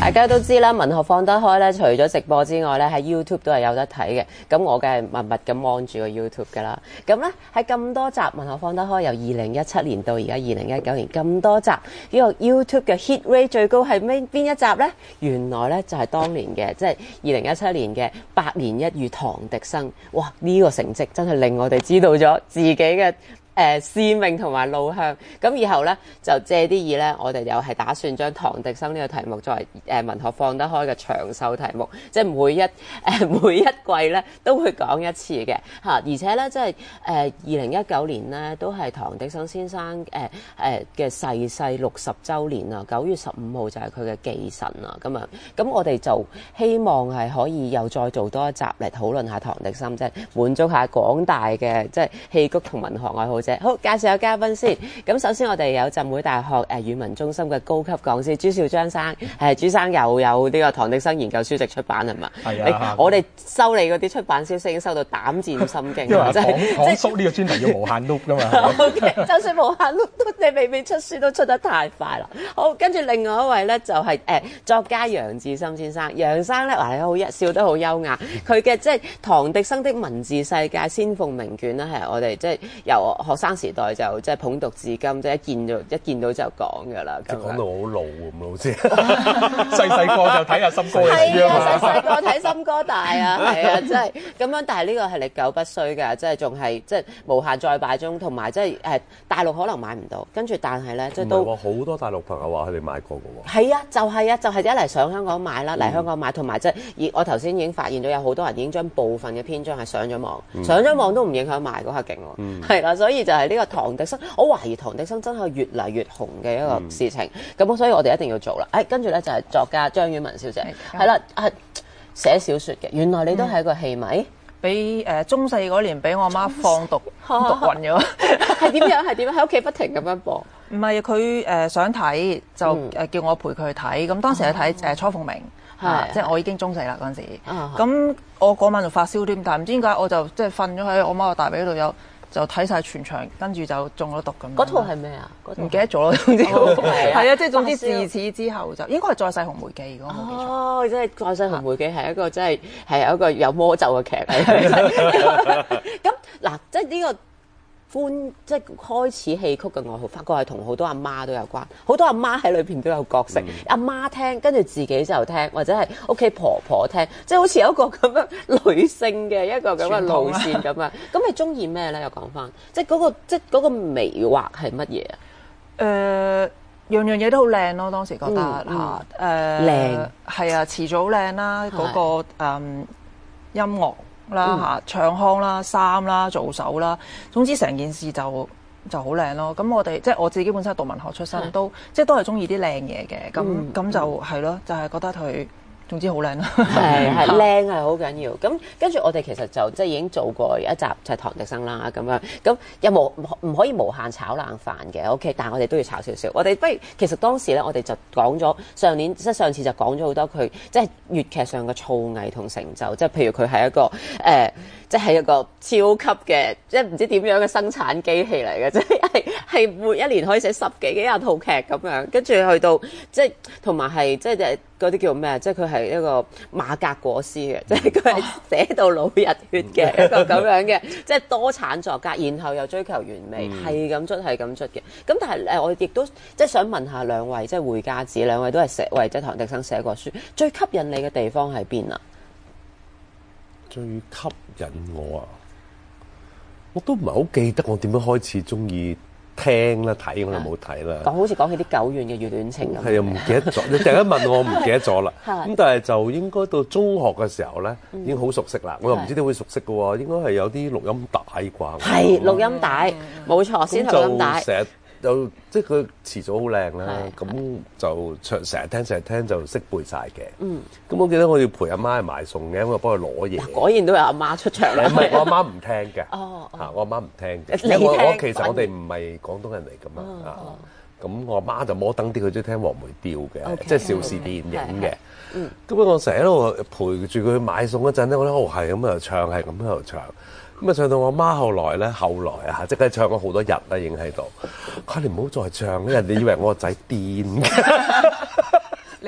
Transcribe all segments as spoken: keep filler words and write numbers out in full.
大家都知啦，文學放得開咧，除咗直播之外咧，喺 YouTube 都係有得睇嘅。咁我梗係默默咁望住個 YouTube 㗎啦。咁咧喺咁多集文學放得開，由二零一七年到而家二零一九年咁多集，呢個 YouTube 嘅 hit rate 最高係咩邊一集咧？原來咧就係當年嘅，即係二零一七年嘅《百年一遇》唐滌生。哇！呢個成績真係令我哋知道咗自己嘅誒使命同埋路向，咁以後咧就借啲意咧，我哋又係打算將唐滌生呢個題目作為誒文學放得開嘅長壽題目，即係每一誒、呃、每一季咧都會講一次嘅嚇，而且咧即係誒二零一九年咧都係唐滌生先生誒誒嘅逝世六十週年啊，九月十五號就係佢嘅忌辰啊，咁啊，咁我哋就希望係可以又再做多一集嚟討論下唐滌生，即係滿足下廣大嘅即係戲曲同文學愛好者。好，介紹下嘉賓先。咁首先我哋有浸會大學誒語文中心嘅高級講師朱兆章生，誒朱生又有呢個唐滌生研究書籍出版係嘛？係啊。我哋收你嗰啲出版消息已經收到膽戰心驚， 因為真係講講叔呢個專題要無限 loop 㗎嘛。 O K， 就算無限 loop 都你未未出書都出得太快啦。好，跟住另外一位咧就係、是、誒、呃、作家楊志深先生。楊生咧話你好笑得好優雅，佢嘅即係唐滌生的文字世界仙鳳名卷咧係我哋即係由學生時代就即係捧讀至今，即係一見到一見到就講㗎啦。 即係講到好老咁老師， 細細個就睇下森哥嘅書啊嘛。 細細個睇森哥大啊，係啊，真係咁樣。但係呢個係歷久不衰㗎，即係仲係即係無限再擺中，同埋即係誒大陸可能買唔到，跟住但係咧即係都好多大陸朋友話佢哋買過㗎喎。 係啊，就係、是、啊，就係、是、一嚟上香港買啦，嚟香港買，同埋即係而我頭先已經發現咗有好多人已經將部分嘅篇章係上咗網，嗯、上咗網都唔影響賣嗰下勁喎，係啦、嗯啊，所以就係呢個唐滌生，我懷疑唐滌生真係越嚟越紅嘅一個事情，咁、嗯、所以我哋一定要做啦。誒，跟住咧就係作家張婉文小姐，係啦、啊，係寫小説嘅，原來你都係一個戲迷， 俾誒、呃、中四嗰年俾我媽放毒讀暈咗， 係點樣？係點樣？喺屋企不停咁樣播。 唔係佢誒想睇就誒叫我陪佢去睇，咁、嗯、當時係睇誒雛鳳鳴，啊、即係我已經中四啦嗰陣時。咁、啊、我嗰晚就發燒添，但係唔知點解我就即係瞓咗喺我媽個大髀度有。就睇晒全場，跟住就中咗毒咁。 嗰套係咩啊？ 唔記得咗咯，總之係啊，即係總之自燒此之後就應該係《再世紅梅記》如果冇記錯。 哦，即係《再世紅梅記》係一個真係係一個有魔咒嘅劇嚟。咁嗱，即係呢個。歡即係開始戲曲嘅愛好，發覺係同好多阿媽都有關，好多阿媽喺裏邊都有角色。阿、嗯、媽聽，跟住自己就聽，或者係屋企婆婆聽，即係好似有一個咁樣女性嘅一個咁嘅路線咁樣。咁你中意咩咧？又講翻，即係嗰個即係嗰個微畫係乜嘢啊？ 誒、呃，樣樣嘢都好靚咯，當時覺得嚇誒靚係啊，詞組好靚啦，嗰、那個誒、嗯、音樂。啦嚇，嗯、唱腔啦、衫啦、做手啦，總之成件事就就好靚咯。咁我哋即係我自己本身讀文學出身，的都即係都係中意啲靚嘢嘅。咁咁、嗯、就係咯，就係、是、覺得佢總之好靚咯。 係係靚係好緊要。咁跟住我哋其實就即係已經做過一集就係唐滌生啦咁樣。咁有冇唔可以無限炒冷飯嘅 ？OK， 但係我哋都要炒少少。我哋不如其實當時咧，我哋就講咗上年即係上次就講咗好多佢即係粵劇上嘅造詣同成就。即係譬如佢係一個誒、呃，即係一個超級嘅，即係唔知點樣嘅生產機器嚟嘅，即係係每一年可以寫十幾幾廿套劇咁樣，跟住去到即係同埋係即係嗰啲叫咩？即係佢係一個馬革裹屍嘅，即係佢係寫到老日血嘅一個咁樣嘅，即係多產作家，然後又追求完美，係咁、嗯、出係咁出嘅。咁但係誒，我亦都即係想問下兩位，即係會家子兩位都係寫為即係唐滌生寫過書，最吸引你嘅地方喺邊啊？ 最吸引我啊！我都唔係好記得我點樣開始中意聽啦，睇我就冇睇啦。講好似講起啲久遠嘅熱戀情咁。 係啊，唔記得咗。你突然間問我，我唔記得咗啦。咁但係就應該到中學嘅時候咧，已經好熟悉啦。我又唔知點會熟悉嘅喎，應該係有啲錄音帶啩。係錄音帶，冇錯，先錄音帶。 成日又即係佢詞組好靚啦，咁就長成日聽成日聽就識背晒嘅。嗯，咁我記得我要陪阿媽去買餸嘅，咁我幫佢攞嘢。 果然都有阿媽出場啦。 唔係，我阿媽唔聽嘅。 哦， 嚇，我阿媽唔聽嘅。因為我我其實我哋唔係廣東人嚟噶嘛。啊，咁我阿媽就摩登啲，佢中意聽黃梅調嘅，即係邵氏電影嘅。嗯，咁我成日喺度陪住佢去買餸嗰陣咧，我覺得哦係咁喺度唱，係咁喺度唱。咁啊唱到我媽後來咧，後來啊，即係唱咗好多日啦，已經喺度。佢話你唔好再唱，人哋以為我個仔癲嘅。 你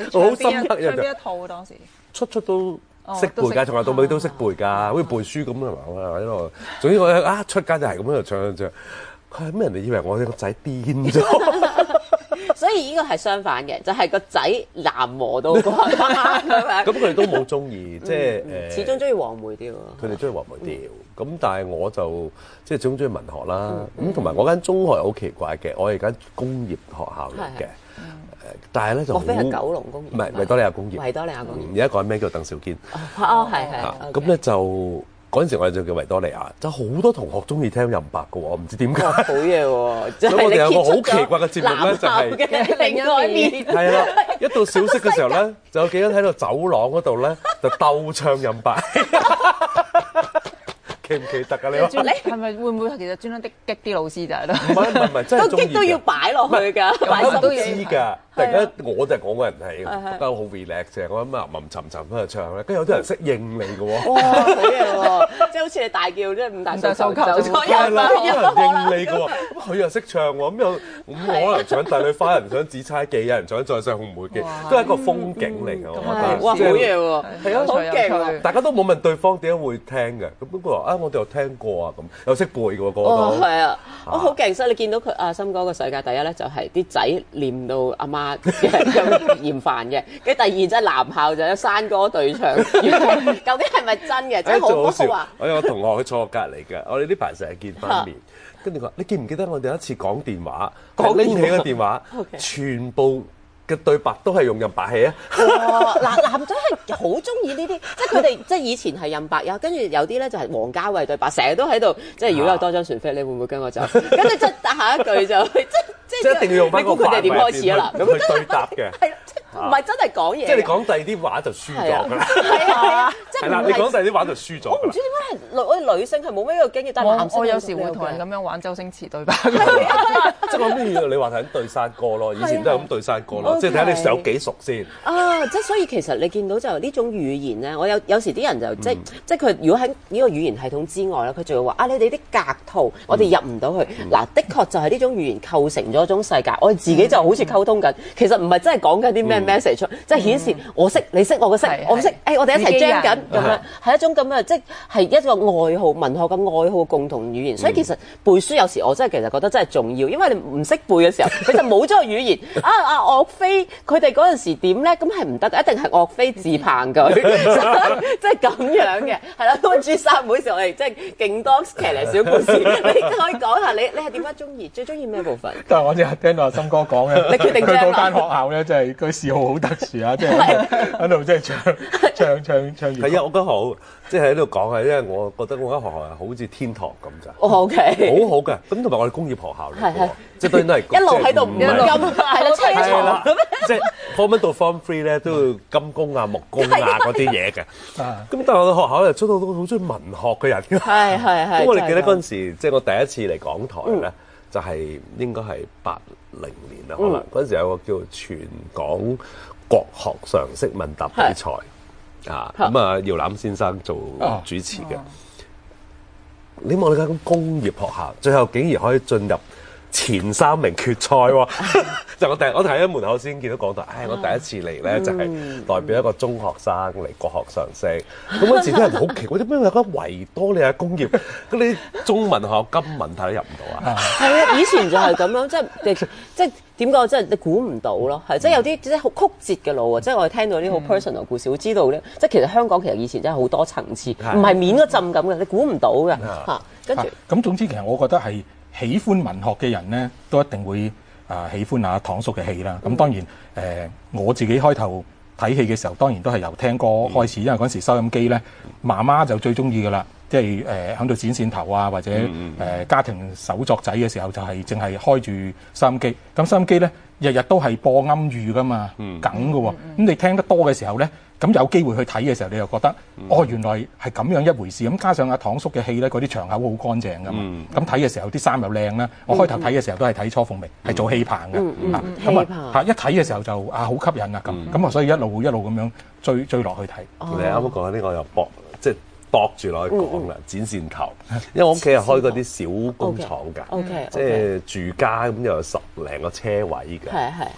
好深刻印象。 唱邊一套當時？ 出出都識背㗎，從頭到尾都識背㗎，好似背書咁啊嘛，喺度。總之我啊出街就係咁喺度唱唱。佢係咩人哋以為我哋個仔癲咗？ 所以呢個係相反嘅，就係、是、個仔男磨到個媽咁樣。 咁佢哋都冇中意，即係誒。 始終中意黃梅調。 佢哋中意黃梅調，咁、嗯、但係我就即係始終中意文學啦。咁同埋我間中學好奇怪嘅，我係間工業學校嚟嘅。誒，但係咧就莫非係九龍工業？ 唔係維多利亞工業。 維多利亞工業。 而家改名叫鄧肇堅。 哦，係係。 咁咧就。嗰陣時我哋就叫維多利亞，就好多同學中意聽任白嘅喎，我唔知點解。好嘢喎！ 所以我哋有個好奇怪嘅節目咧，就係另外一面。 係啦，一到小息嘅時候咧，就有幾個人喺度走廊嗰度咧，就鬥唱任白。記唔記得啊？你話你係咪會唔會其實專登激激啲老師就係咯？ 唔係唔係唔係，真係中意嘅。 都要擺落去㗎，擺心都知㗎。突然間我就係我個人係覺得好 relax 嘅，我諗啊吟沉沉喺度唱咧，跟住有啲人識應你嘅喎。哇！ 好嘢喎，即係好似你大叫即係五大訴求就錯係啦，有人應你嘅喎，咁佢又識唱喎，咁又咁可能唱帝女花，有人唱紫釵記，有人唱再上紅梅記，都係一個風景嚟嘅，我覺得。 哇！好嘢喎，係啊，好勁喎！ 大家都冇問對方點解會聽嘅，咁不過啊，我哋又聽過啊，咁又識背嘅喎，個個都。 哦，係啊，我好勁，所以你見到佢阿森哥個世界第一咧，就係啲仔念到阿媽嘅咁厭煩嘅，跟住第二即係男校就有山歌對唱，究竟係咪真嘅？真係好好話。 我有個同學佢坐我隔離嘅，我哋呢排成日見翻面，跟住佢話：你記唔記得我哋有一次講電話，拎起個電話，全部嘅對白都係用任白氣啊！ 哇！嗱，男仔係好中意呢啲，即係佢哋即係以前係任白優，跟住有啲咧就係王家衛對白，成日都喺度，即係如果有多張船飛，你會唔會跟我走？跟住即係下一句就即即係一定要用翻個佢哋點開始啊啦？ 咁去對答嘅。 唔係真係講嘢， 即係你講第二啲話就輸咗㗎啦。 係啊係啊，即係啦，你講第二啲話就輸咗。 我唔知點解係我哋女性係冇咩呢個經驗，但係男性我有時會同人咁樣玩周星馳對白。 即係我咩？你話睇對山歌咯，以前都係咁對山歌咯，即係睇下你有幾熟先。 啊，即係所以其實你見到就呢種語言咧，我有有時啲人就即即係佢如果喺呢個語言系統之外咧，佢就會話啊，你哋啲格套我哋入唔到去。嗱，的確就係呢種語言構成咗一種世界，我哋自己就好似溝通緊，其實唔係真係講緊啲咩 message 出，即係顯示我識你識我嘅識，我唔識，誒我哋一齊 jam 緊咁樣，係一種咁嘅，即係一個愛好文學嘅愛好共同語言。所以其實背書有時我真係其實覺得真係重要，因為你唔識背嘅時候，你就冇咗個語言。啊啊，岳飛佢哋嗰陣時點咧？咁係唔得，一定係岳飛自掤佢，即係咁樣嘅，係啦。咁朱三妹時我哋即係勁多騎呢小故事，你可以講下你你係點解中意？最中意咩部分？ 但係我只係聽到阿森哥講嘅， 你決定佢嗰間學校咧，即係佢嗜好好特殊啊，即係喺度即係唱唱唱唱。 係啊，我覺得好，即係喺度講係，因為我覺得我間學校係好似天堂咁咋。 哦 OK， 好好嘅。咁同埋我哋工業學校嚟嘅，即係當然都係一路喺度唔陰，係啦，車床咁。 即係 form one 到 form three 咧，都要金工啊、木工啊嗰啲嘢嘅。咁但係我哋學校咧，出到都好中意文學嘅人嘅。 係係係。 咁我哋記得嗰陣時，即係我第一次嚟港台咧，就係應該係八零年啦，可能嗰陣時有個叫全港國學常識問答比賽啊，咁啊姚欖先生做主持嘅。你望你間工業學校，最後竟然可以進入前三名決賽喎！就我第我睇喺門口先見到講台，唉！我第一次嚟咧，就係代表一個中學生嚟國學常識。咁嗰時啲人好奇怪，點解有間維多利亞工業，咁你中文學校金文睇都入唔到啊？ 係啊，以前就係咁樣，即係即係點講？即係你估唔到咯，係即係有啲即係好曲折嘅路啊！即係我哋聽到啲好 personal 故事，會知道咧，即係其實香港其實以前真係好多層次，唔係面嗰浸咁嘅，你估唔到嘅嚇。跟住咁總之，其實我覺得係喜歡文學嘅人咧，都一定會啊喜歡阿唐叔嘅戲啦。咁當然誒，我自己開頭睇戲嘅時候，當然都係由聽歌開始，因為嗰陣時收音機咧，媽媽就最中意噶啦，即係誒喺度剪線頭啊，或者誒家庭手作仔嘅時候，就係淨係開住收音機。咁收音機咧，日日都係播啱語噶嘛，梗噶喎。咁你聽得多嘅時候咧，咁有機會去睇嘅時候，你又覺得哦，原來係咁樣一回事。咁加上阿唐叔嘅戲咧，嗰啲場口好乾淨噶嘛。咁睇嘅時候啲衫又靚啦。我開頭睇嘅時候都係睇初鳳鳴，係做戲棚嘅。咁啊嚇一睇嘅時候就啊好吸引啊咁。咁啊所以一路一路咁樣追追落去睇。 你啱啱講呢個又駁即係駁住落去講啦，剪線頭。因為我屋企係開嗰啲小工廠㗎，即係住家咁又有十零個車位㗎。 係係。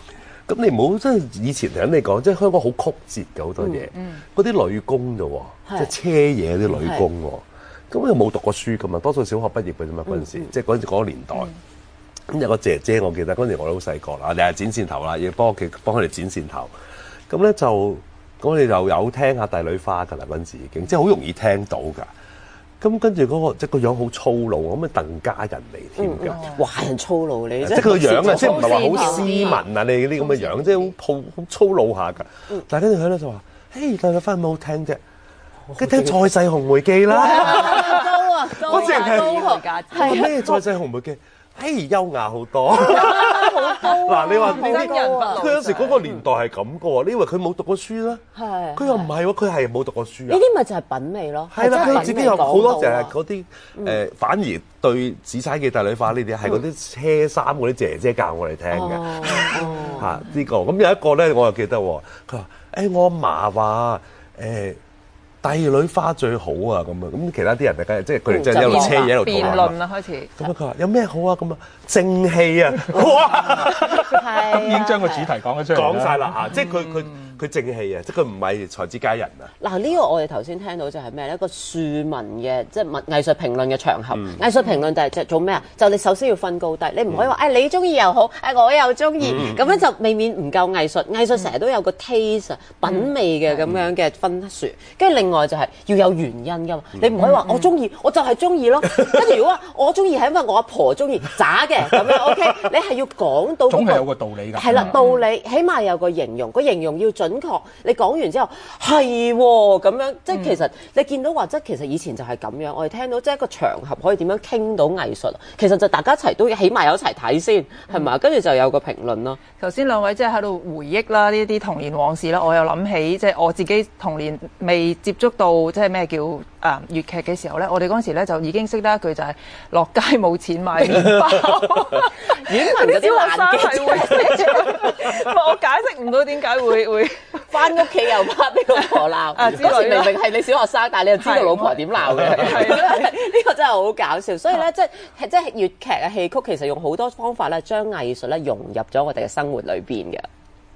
咁你唔好即係以前聽你講，即係香港好曲折嘅好多嘢，嗰啲女工啫喎，即係車嘢啲女工喎，咁又冇讀過書噶嘛，多數小學畢業嘅啫嘛嗰陣時，即係嗰陣時嗰個年代。咁有個姐姐，我記得嗰陣時我都好細個啦，你係剪線頭啦，要幫佢幫佢哋剪線頭。咁咧就咁我哋就有聽下帝女花㗎啦，嗰陣時已經即係好容易聽到㗎。咁跟住嗰個即係個樣好粗魯，咁啊鄧家人嚟添㗎。 華人粗魯你即係佢個樣啊，即係唔係話好斯文啊？你嗰啲咁嘅樣，即係好粗好粗魯下㗎。但係跟住佢咧就話：嘿，帝女花有冇好聽啫？跟住聽《再世紅梅記》啦。 高啊！ 我淨係係咩《再世紅梅記》？嘿，優雅好多，嗱你話呢啲，佢有時嗰個年代係咁嘅喎，你以為佢冇讀過書啦？係，佢又唔係喎，佢係冇讀過書啊！ 呢啲咪就係品味咯， 係啦，佢自己有好多就係嗰啲誒，反而對《紫釵記》《帝女花》呢啲係嗰啲車衫嗰啲姐姐教我哋聽嘅嚇呢個。咁有一個咧，我又記得喎，佢話：誒我阿嫲話誒。帝女花最好啊咁啊，咁其他啲人大家即係佢哋真係一路車嘢一路辯論啦開始。 咁啊佢話有咩好啊咁啊正氣啊，哇！ 咁已經將個主題講咗出嚟講晒啦啊！即係佢佢佢正氣啊，即係佢唔係才子佳人啊。 嗱呢個我哋頭先聽到就係咩咧？一個庶民嘅即係文藝術評論嘅場合。藝術評論就係即係做咩啊？就你首先要分高低，你唔可以話誒你中意又好，誒我又中意，咁樣就未免唔夠藝術。藝術成日都有個 taste 品味嘅咁樣嘅分殊，跟住另外就係要有原因噶嘛，你唔可以話我中意，我就係中意咯。跟住如果話我中意係因為我阿婆中意，渣嘅咁樣 OK， 你係要講到總係有個道理㗎。 係啦，道理起碼有個形容，個形容要準確。你講完之後係喎咁樣，即係其實你見到話，即係其實以前就係咁樣。我哋聽到即係一個場合可以點樣傾到藝術，其實就大家一齊都起碼有一齊睇先係嘛，跟住就有個評論咯。 頭先兩位即係喺度回憶啦，呢啲童年往事啦，我又諗起即係我自己童年未接觸到。即係咩叫誒粵劇嘅時候咧？我哋嗰陣時咧就已經識得一句就係落街冇錢買麵包。 阮文嗰啲爛嘅， 我解釋唔到點解會會翻屋企又怕俾老婆鬧。嗰時明明係你小學生，但係你又知道老婆點鬧嘅。呢個真係好搞笑。所以咧，即係即係粵劇嘅戲曲，其實用好多方法咧，將藝術咧融入咗我哋嘅生活裏邊嘅。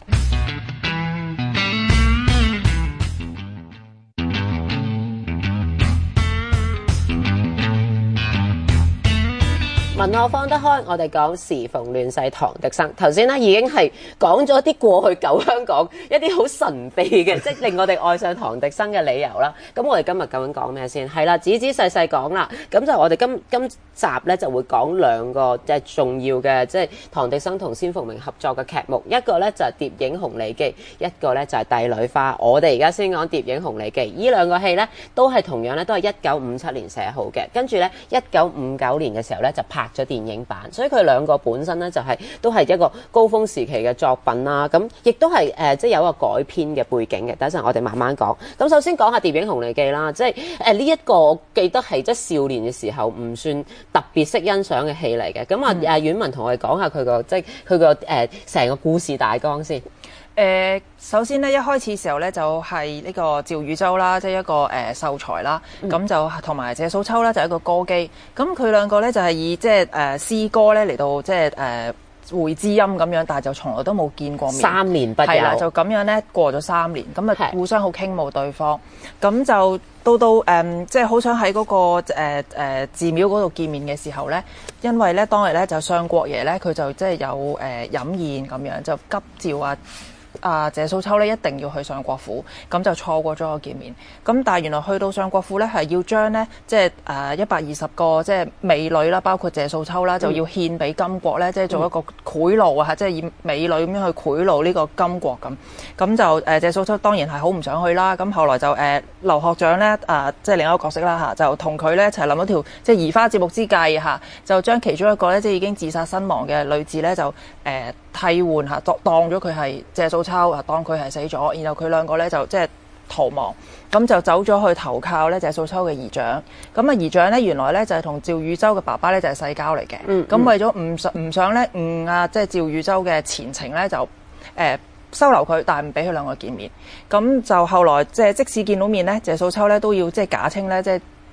文學放得開，我哋講時逢亂世唐滌生。頭先咧已經係講咗啲過去舊香港一啲好神秘嘅，即係令我哋愛上唐滌生嘅理由啦。咁我哋今日究竟講咩先？係啦，仔仔細細講啦。咁就我哋今今集咧就會講兩個即係重要嘅，即係唐滌生同仙鳳鳴合作嘅劇目。一個咧就係《蝶影紅梨記》，一個咧就係《帝女花》。我哋而家先講《蝶影紅梨記》。呢兩個戲咧都係同樣咧都係一九五七年寫好嘅，跟住咧一九五九年嘅時候咧就拍咗電影版，所以佢兩個本身咧就係、是、都係一個高峰時期嘅作品啦。咁亦都係誒、呃、即係有一個改編嘅背景嘅。等一陣我哋慢慢講。咁首先講下《蝶影紅梨記》啦，即係誒呢一個我記得係即係少年嘅時候唔算特別識欣賞嘅戲嚟嘅。咁啊誒阮文同我哋講下佢個即係佢個誒成個故事大綱先。 誒、呃，首先咧，一開始時候咧就係、是、呢個趙汝州啦，即係一個誒秀才啦，咁、嗯、就同埋謝素秋啦，就係、一個歌姬。咁佢兩個咧就係、是、以即係誒詩歌咧嚟到即係誒會知音咁樣，但係就從來都冇見過面。三年不有。係啦，就咁樣咧過咗三年，咁啊互相好傾慕對方。咁就到到誒，即係好想喺嗰、那個誒誒、呃、寺廟嗰度見面嘅時候咧，因為咧當日咧就相國爺咧佢就即係有誒、呃、飲宴咁樣，就急召啊。啊，謝素秋咧一定要去上國府，咁就錯過咗個見面。咁但係原來去到上國府咧，係要將咧即係誒一百二十個即係美女啦，包括謝素秋啦，就要獻俾金國咧，即係做一個賄賂啊，即係以美女咁樣去賄賂呢個金國咁。咁就誒、呃、謝素秋當然係好唔想去啦。咁後來就誒、呃、劉學長咧啊，即係另一個角色啦嚇，就同佢咧一齊諗咗條即係移花接木之計嚇，就將其中一個咧即係已經自殺身亡嘅女子咧就誒。呃替換嚇，當當咗佢係謝素秋啊，當佢係死咗，然後佢兩個咧就即係逃亡，咁就走咗去投靠咧謝素秋嘅姨丈。咁啊姨丈咧原來咧就係同趙汝州嘅爸爸咧就係世交嚟嘅。咁、嗯嗯、為咗唔想唔想咧誤啊即係趙汝州嘅前程咧就誒、呃、收留佢，但係唔俾佢兩個見面。咁就後來即係即使見到面咧，謝素秋咧都要即係假稱咧即係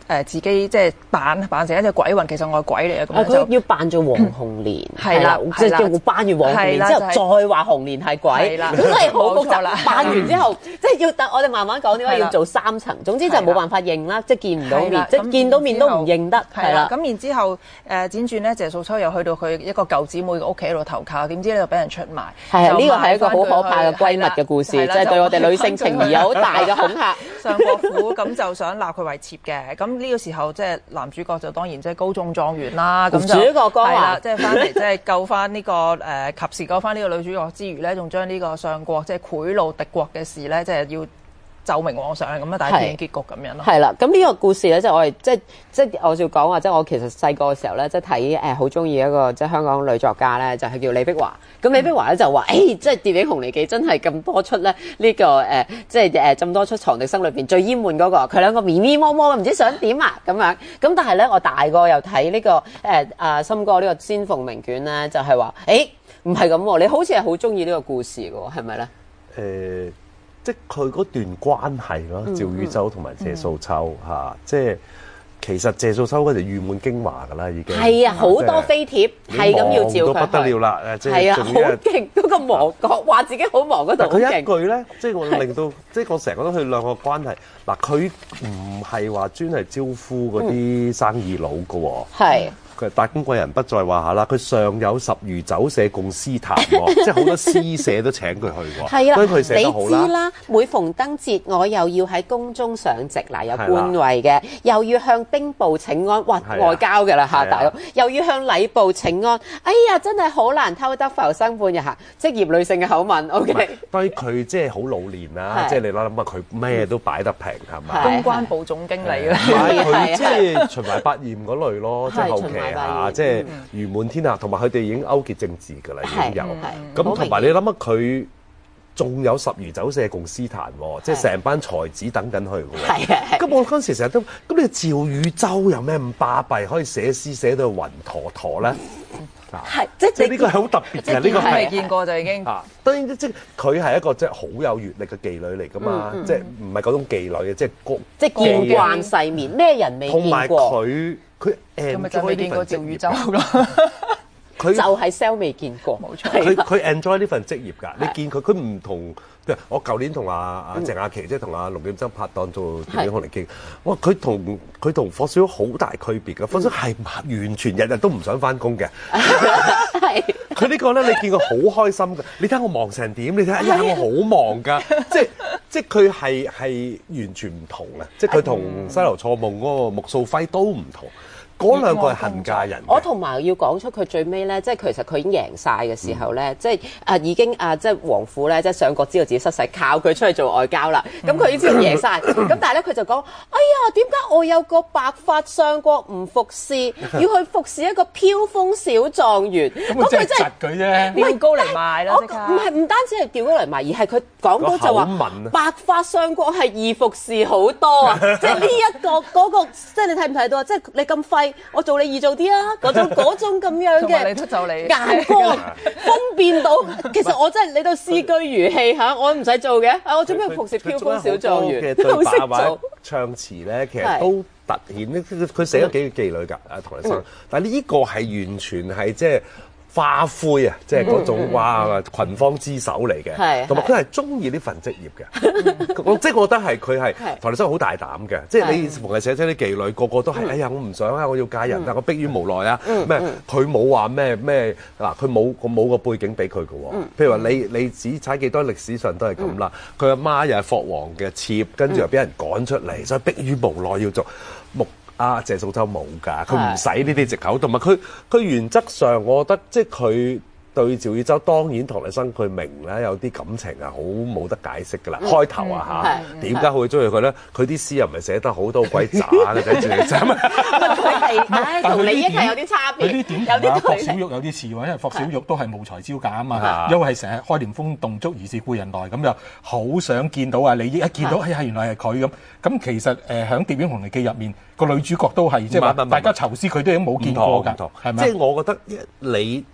誒自己即係扮扮成一隻鬼魂，其實我係鬼嚟嘅咁樣就佢要扮做黃紅蓮， 係啦， 即係叫扮完黃紅蓮之後再話紅蓮係鬼，咁所以好複雜。扮完之後，即係要等我哋慢慢講點解要做三層。總之就冇辦法認啦，即係見唔到面，即係見到面都唔認得，係啦。 咁然之後誒輾轉咧，謝素秋又去到佢一個舊姊妹嘅屋企喺度投靠，點知咧就俾人出賣。 係啊，呢個係一個好可怕嘅閨蜜嘅故事，即係對我哋女性情誼有好大嘅恐嚇。 上國府咁就想鬧佢為妾嘅，咁呢個時候即係男主角就當然即係高中狀元啦，咁就主角光環， 即係翻嚟即係救翻呢個誒，及時救翻呢個女主角之餘咧，仲將呢個上國即係賄賂敵國嘅事咧，即係要奏明皇上咁啊，大片結局咁樣咯。 係啦，咁呢個故事咧，即係我哋即係即係我要講話，即係我其實細個嘅時候咧，即係睇誒好中意一個即係香港女作家咧，就係叫李碧華。咁李碧華咧就話：，誒、欸，即係電影《紅梨記》真係咁多出咧，呢、這個誒、呃，即係誒咁多出藏笛生裏邊最淹悶嗰個，佢兩個咪咪摸摸，唔知想點啊咁樣。咁但係咧，我大個又睇呢、這個誒阿森哥呢個《仙鳳鳴卷》咧，就係話：，誒，唔係咁喎，你好似係好中意呢個故事嘅喎，係咪咧？ 誒、呃。即係佢嗰段關係咯，趙宇洲同埋謝素秋嚇、嗯啊，即係其實謝素秋嗰就譽滿京華㗎啦，已經係啊，好多飛帖係咁要照佢， 都不得了啦！誒，即係啊，好勁嗰個忙角，話自己好忙嗰度好勁。 佢一句咧，即係我令到，即係我成日覺得佢兩個關係嗱，佢唔係話專係招呼嗰啲生意佬㗎喎。係、嗯。佢大公貴人不在話下啦，佢上有十餘酒舍共詩壇喎，即係好多詩社都請佢去喎。係啦，所以佢寫得好啦。你知啦，每逢燈節，我又要喺宮中上席，嗱有官位嘅，又要向兵部請安，哇外交嘅啦嚇大佬，又要向禮部請安。哎呀，真係好難偷得浮生半日閒，職業女性嘅口吻。O K， 當然佢即係好老練啦，即係你諗諗下，佢咩都擺得平係咪？ 公關部總經理啦， 佢即係循環百厭嗰類咯，即係後期。啊！即係譽滿天下，同埋佢哋已經勾結政治㗎啦，已經有。咁同埋你諗下，佢仲有十餘酒舍共詩壇喎，即係成班才子等緊去㗎喎。咁我嗰陣時成日都，咁你趙宇洲有咩咁巴閉，可以寫詩寫到暈陀陀咧？ 係，即係呢個係好特別嘅，呢個係未見過就已經。 啊，當然即係佢係一個即係好有閲歷嘅妓女嚟㗎嘛，即係唔係嗰種妓女嘅，即係個即係見慣世面，咩人未見過？ 同埋佢。佢誒咪就未見過趙宇洲咯， 佢就係 sell 未見過，冇錯。 佢佢 enjoy 呢份職業㗎，你見佢佢唔同，譬如我舊年同阿阿鄭雅琪即係同阿龍劍珍拍檔做電影《紅梨記》，哇！佢同佢同霍小好大區別㗎，霍小係完全日日都唔想翻工嘅。係佢呢個咧，你見佢好開心㗎。你睇我忙成點？你睇，哎呀，我好忙㗎，即係即係佢係係完全唔同啊！即係佢同《西樓錯夢》嗰個穆素輝都唔同。嗰兩個係恨嫁人。 我同埋要講出佢最尾咧，即係其實佢已經贏晒嘅時候咧，嗯、即係啊已經啊即係王府咧，即係上國知道自己失勢，靠佢出去做外交啦。咁佢、嗯、已經知道贏晒，咁但係咧佢就講：哎呀，點解我有個白髮上國唔服侍，要去服侍一個飄風小狀元？ 咁佢真係窒佢啫， 調高嚟賣啦！即刻唔係唔單止係調高嚟賣，而係佢講到就話白髮上國係易服侍好多啊！即係呢一個嗰、嗰個，即係你睇唔睇到啊？即係你咁廢。我做你易做啲啊！嗰種嗰種咁樣嘅眼光分辨到，其實我真係你都思居如氣嚇，我唔使做嘅，我做咩服侍飄風小狀元？ 都好識做唱詞咧，其實都突顯咧。佢寫咗幾個妓女㗎，阿唐麗生，但係呢個係完全係即係。花灰啊，即係嗰種哇群芳之首嚟嘅，同埋佢係中意呢份職業嘅。我即係我覺得係佢係唐麗生好大膽嘅，即係你逢係寫出啲妓女，個個都係哎呀我唔想啊，我要嫁人啊，我迫於無奈啊，咩佢冇話咩咩嗱，佢冇個冇個背景俾佢嘅喎。譬如話你你只睇幾多歷史上都係咁啦，佢阿媽又係霍王嘅妾，跟住又俾人趕出嚟，所以迫於無奈要做木。啊，謝素秋冇㗎，佢唔使呢啲藉口，同埋佢佢原則上，我覺得即係佢對趙宇洲當然唐麗生佢明咧有啲感情啊，好冇得解釋㗎啦。開頭啊嚇，點解會中意佢咧？佢啲詩又唔係寫得好多鬼渣嘅，睇住你真係。 佢係同李益係有啲差別， 有啲點同阿霍小玉有啲似喎，因為霍小玉都係無才招架啊嘛，因為係成日開廉風動燭，疑是故人來，咁就好想見到啊李益，一見到哎呀原來係佢咁。咁其實誒喺《蝶影紅梨記》入面，個女主角都係即係話大家囚詩佢都已經冇見過㗎，係咪？ 即係我覺得你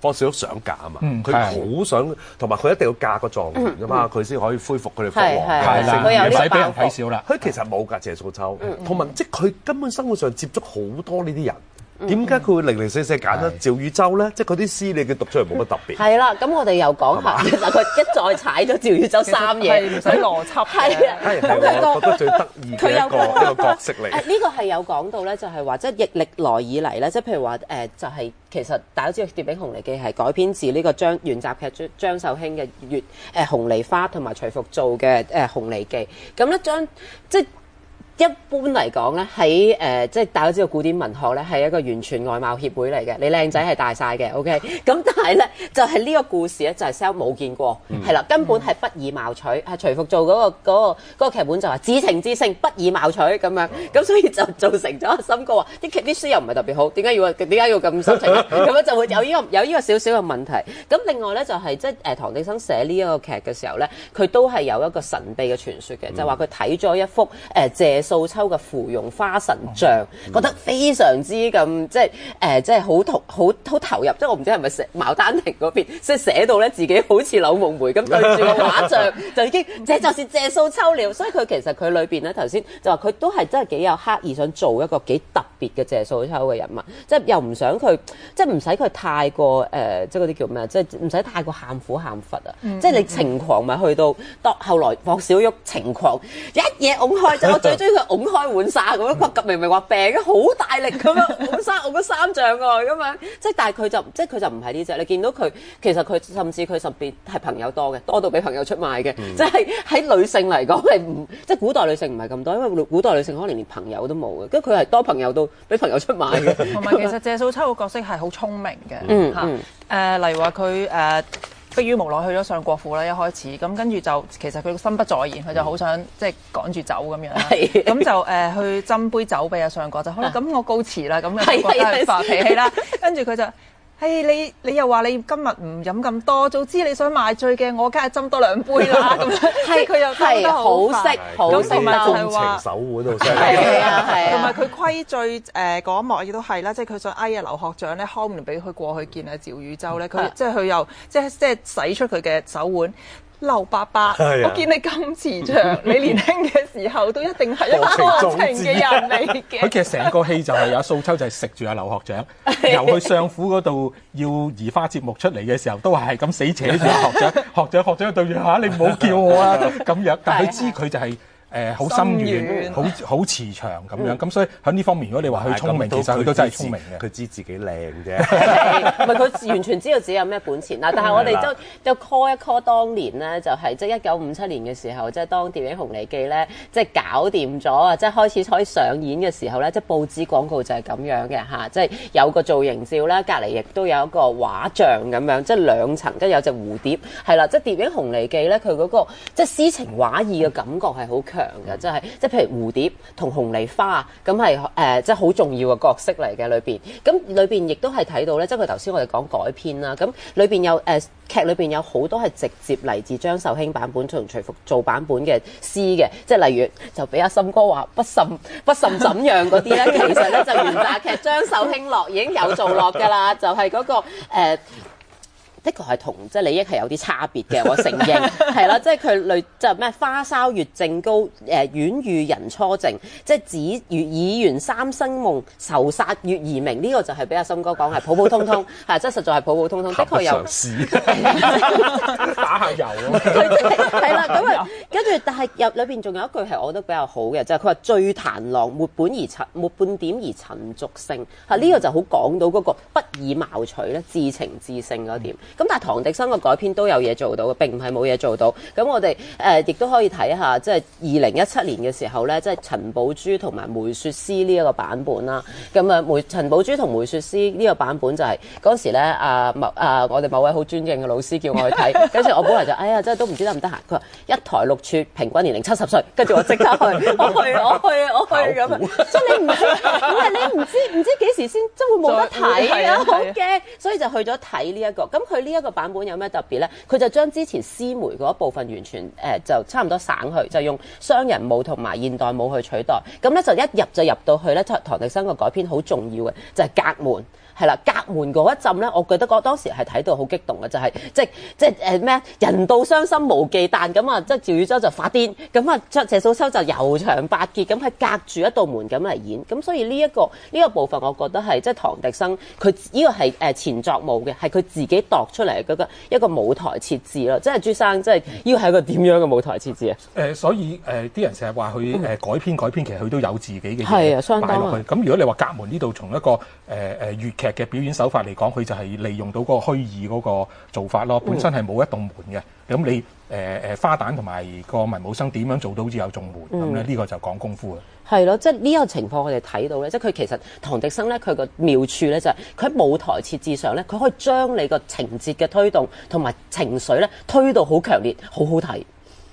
方小玉想嫁啊嘛， 嗯佢好想，同埋佢一定要嫁個狀元㗎嘛，佢先可以恢復佢哋父皇係嘅佢有呢個唔使俾人睇笑啦。 佢其實冇㗎，謝素秋，同埋即係佢根本生活上接觸好多呢啲人。點解佢會零零四四揀咗趙宇洲咧？即係嗰啲詩你嘅讀出嚟冇乜特別。 係啦，咁我哋又講下，其實佢一再踩咗趙宇洲三嘢， 唔使邏輯。 係啊， 係係，我覺得最得意嘅一個一個角色嚟。 誒呢個係有講到咧，就係話即係歷歷來以嚟咧，即係譬如話誒，就係其實大家知道《蝶影紅梨記》係改編自呢個張原集劇張張秀卿嘅《月誒紅梨花》同埋徐復做嘅誒《紅梨記》。咁咧將即係。一般嚟講咧，喺誒、呃、即係大家知道古典文學咧係一個完全外貌協會嚟嘅，你靚仔係大晒嘅 ，OK。咁但係咧就係、是、呢個故事咧就係 sell 冇見過，係啦、嗯，根本係不以貌取。係徐復做嗰、那個嗰、那個嗰、那個劇本就話至情至性，不以貌取咁樣，咁所以就造成咗阿森哥話啲劇啲書又唔係特別好，點解要點解要咁深情？咁樣就會有呢、這個有呢個少少嘅問題。咁另外咧就係、是、即係誒唐滌生寫呢一個劇嘅時候咧，佢都係有一個神秘嘅傳說嘅，嗯、就話佢睇咗一幅誒、呃、謝素秋嘅芙蓉花神像，嗯、覺得非常之咁即係誒、呃，即係好投好好投入。即係我唔知係咪寫牡丹亭嗰邊，即係寫到咧自己好似柳夢梅咁對住個畫像，就已經這就是謝素秋了。所以佢其實佢裏邊咧頭先就話佢都係真係幾有刻意想做一個幾特別嘅謝素秋嘅人物，即係又唔想佢即係唔使佢太過誒、呃，即係嗰啲叫咩？即係唔使太過喊苦喊佛啊！嗯、即係你情狂咪去到當後來霍小玉情狂一嘢拱開，就我最中意佢拱開碗沙咁樣，佢明明話病好大力咁樣拱沙拱咗三丈外咁樣，即係但係佢就即係佢就唔係呢隻。你見到佢其實佢甚至佢身邊係朋友多嘅，多到俾朋友出賣嘅，嗯、即係喺女性嚟講係唔即係古代女性唔係咁多，因為古代女性可能連朋友都冇嘅，跟住佢係多朋友到俾朋友出賣嘅。 同埋其實謝素秋個角色係好聰明嘅，嚇誒、嗯嗯呃，例如話佢誒。迫於無奈去咗上國府啦，一開始咁跟住就其實佢心不在焉，佢就好想即係趕住走咁樣啦。咁就誒、呃、去斟杯酒俾阿上國就好啦。咁我告辭啦，咁上國都係發脾氣啦。跟住佢就。誒你你又話你今日唔飲咁多，早知你想買醉嘅，我梗係斟多兩杯啦咁樣。係佢又斟得好快， 好識好識啦。 同情手腕好犀利。 係啊係啊。同埋佢規醉誒嗰一幕亦都係啦，即係佢想哎呀劉學長咧，敲門俾佢過去見阿趙宇洲咧，佢即係佢又即係即係使出佢嘅手腕。劉伯伯，我見你咁慈祥，你年輕嘅時候都一定係一個多情嘅人嚟嘅。 佢其實成個戲就係阿素秋就係食住阿劉學長，由去相府嗰度要移花接木出嚟嘅時候，都係係咁死扯住阿學長，學長學長對住嚇你唔好叫我啊咁樣，但係佢知佢就係。誒好深遠，好好慈祥咁樣，咁所以喺呢方面，如果你話佢聰明，其實佢都真係聰明嘅。佢知自己靚啫， 唔係佢完全知道自己有咩本錢嗱。但係我哋都都 call 一 call 當年咧，就係即係一九五七年嘅時候，即係當《蝶影紅梨記》咧，即係搞掂咗啊！即係開始可以上演嘅時候咧，即係報紙廣告就係咁樣嘅嚇，即係有個造型照啦，隔離亦都有一個畫像咁樣，即係兩層，跟住有隻蝴蝶，係啦，即係《蝶影紅梨記》咧，佢嗰個即係詩情畫意嘅感覺係好強。嘅，即係即係譬如蝴蝶同紅梨花咁係誒，即係好重要嘅角色嚟嘅裏邊。咁裏邊亦都係睇到咧，即係佢頭先我哋講改編啦。咁裏邊有誒、呃、劇裏邊有好多係直接嚟自張秀卿版本同徐復做版本嘅詩嘅，即係例如就俾阿森哥話不甚不甚怎樣嗰啲咧，其實咧就原作劇張秀卿落已經有做落㗎啦，就係、是、嗰、那個誒。呃的確係同即係李益係有啲差別嘅，我承認係啦，即係佢類就咩花梢月正高，誒遠遇人初靜，即係指月已圓三生夢，愁殺月兒明。呢、這個就係俾阿森哥講係普普通通，係即係實在係普普通通。的確有打下油啊！ 係啦，咁啊，跟住但係入裏邊仲有一句係我覺得比較好嘅，就係佢話醉檀郎沒本而陳沒半點而陳續性。嚇、這、呢個就好講到嗰個不以貌取咧，至情至性嗰點。咁但係唐滌生嘅改編都有嘢做到嘅，並唔係冇嘢做到。咁我哋誒亦都可以睇下，即係二零一七年嘅時候咧，即係陳寶珠同埋梅雪詩呢一個版本啦。咁啊，梅陳寶珠同梅雪詩呢個版本就係嗰時咧，啊某啊我哋某位好尊敬嘅老師叫我去睇，跟住我本來就哎呀，真係都唔知得唔得閒。佢話一台六處，平均年齡七十歲，跟住我即刻去，我去我去我去咁啊！即係你唔知，唔係你唔知唔知幾時先真會冇得睇啊！好驚，所以就去咗睇呢一個。咁佢呢一個版本有咩特別咧？佢就將之前詩梅嗰一部分完全誒、呃、就差唔多省去，就用雙人舞同埋現代舞去取代。咁咧就一入就入到去咧，唐滌生個改編好重要嘅就係、是、隔門。 係啦，隔門嗰一陣咧，我覺得嗰當時係睇到好激動嘅，就係、是、即即誒咩人道傷心無忌憚咁啊！即趙宇洲就發癲，咁啊謝素秋就悠長百結咁係隔住一道門咁嚟演，咁所以呢、這、一個呢、這個部分，我覺得係即唐迪生佢呢個係誒前作冇嘅，係佢自己度出嚟嗰個一個舞台設置咯。即係朱生，即係呢個係一個點樣嘅舞台設置啊？誒、 呃，所以誒啲、呃、人成日話佢誒改編改編，其實佢都有自己嘅嘢擺落去。咁如果你話隔門呢度從一個誒誒粵劇嘅表演手法嚟講，佢就係利用到嗰個虛擬嗰個做法咯。本身係冇一棟門嘅，咁你誒誒、呃、花旦同埋個文武生點樣做到好似有棟門咁咧？呢、嗯、個就講功夫啊。 係咯，即係呢個情況我哋睇到咧，即係佢其實唐迪生咧，佢個妙處咧就係佢喺舞台設置上咧，佢可以將你個情節嘅推動同埋情緒咧推到好強烈，好好睇。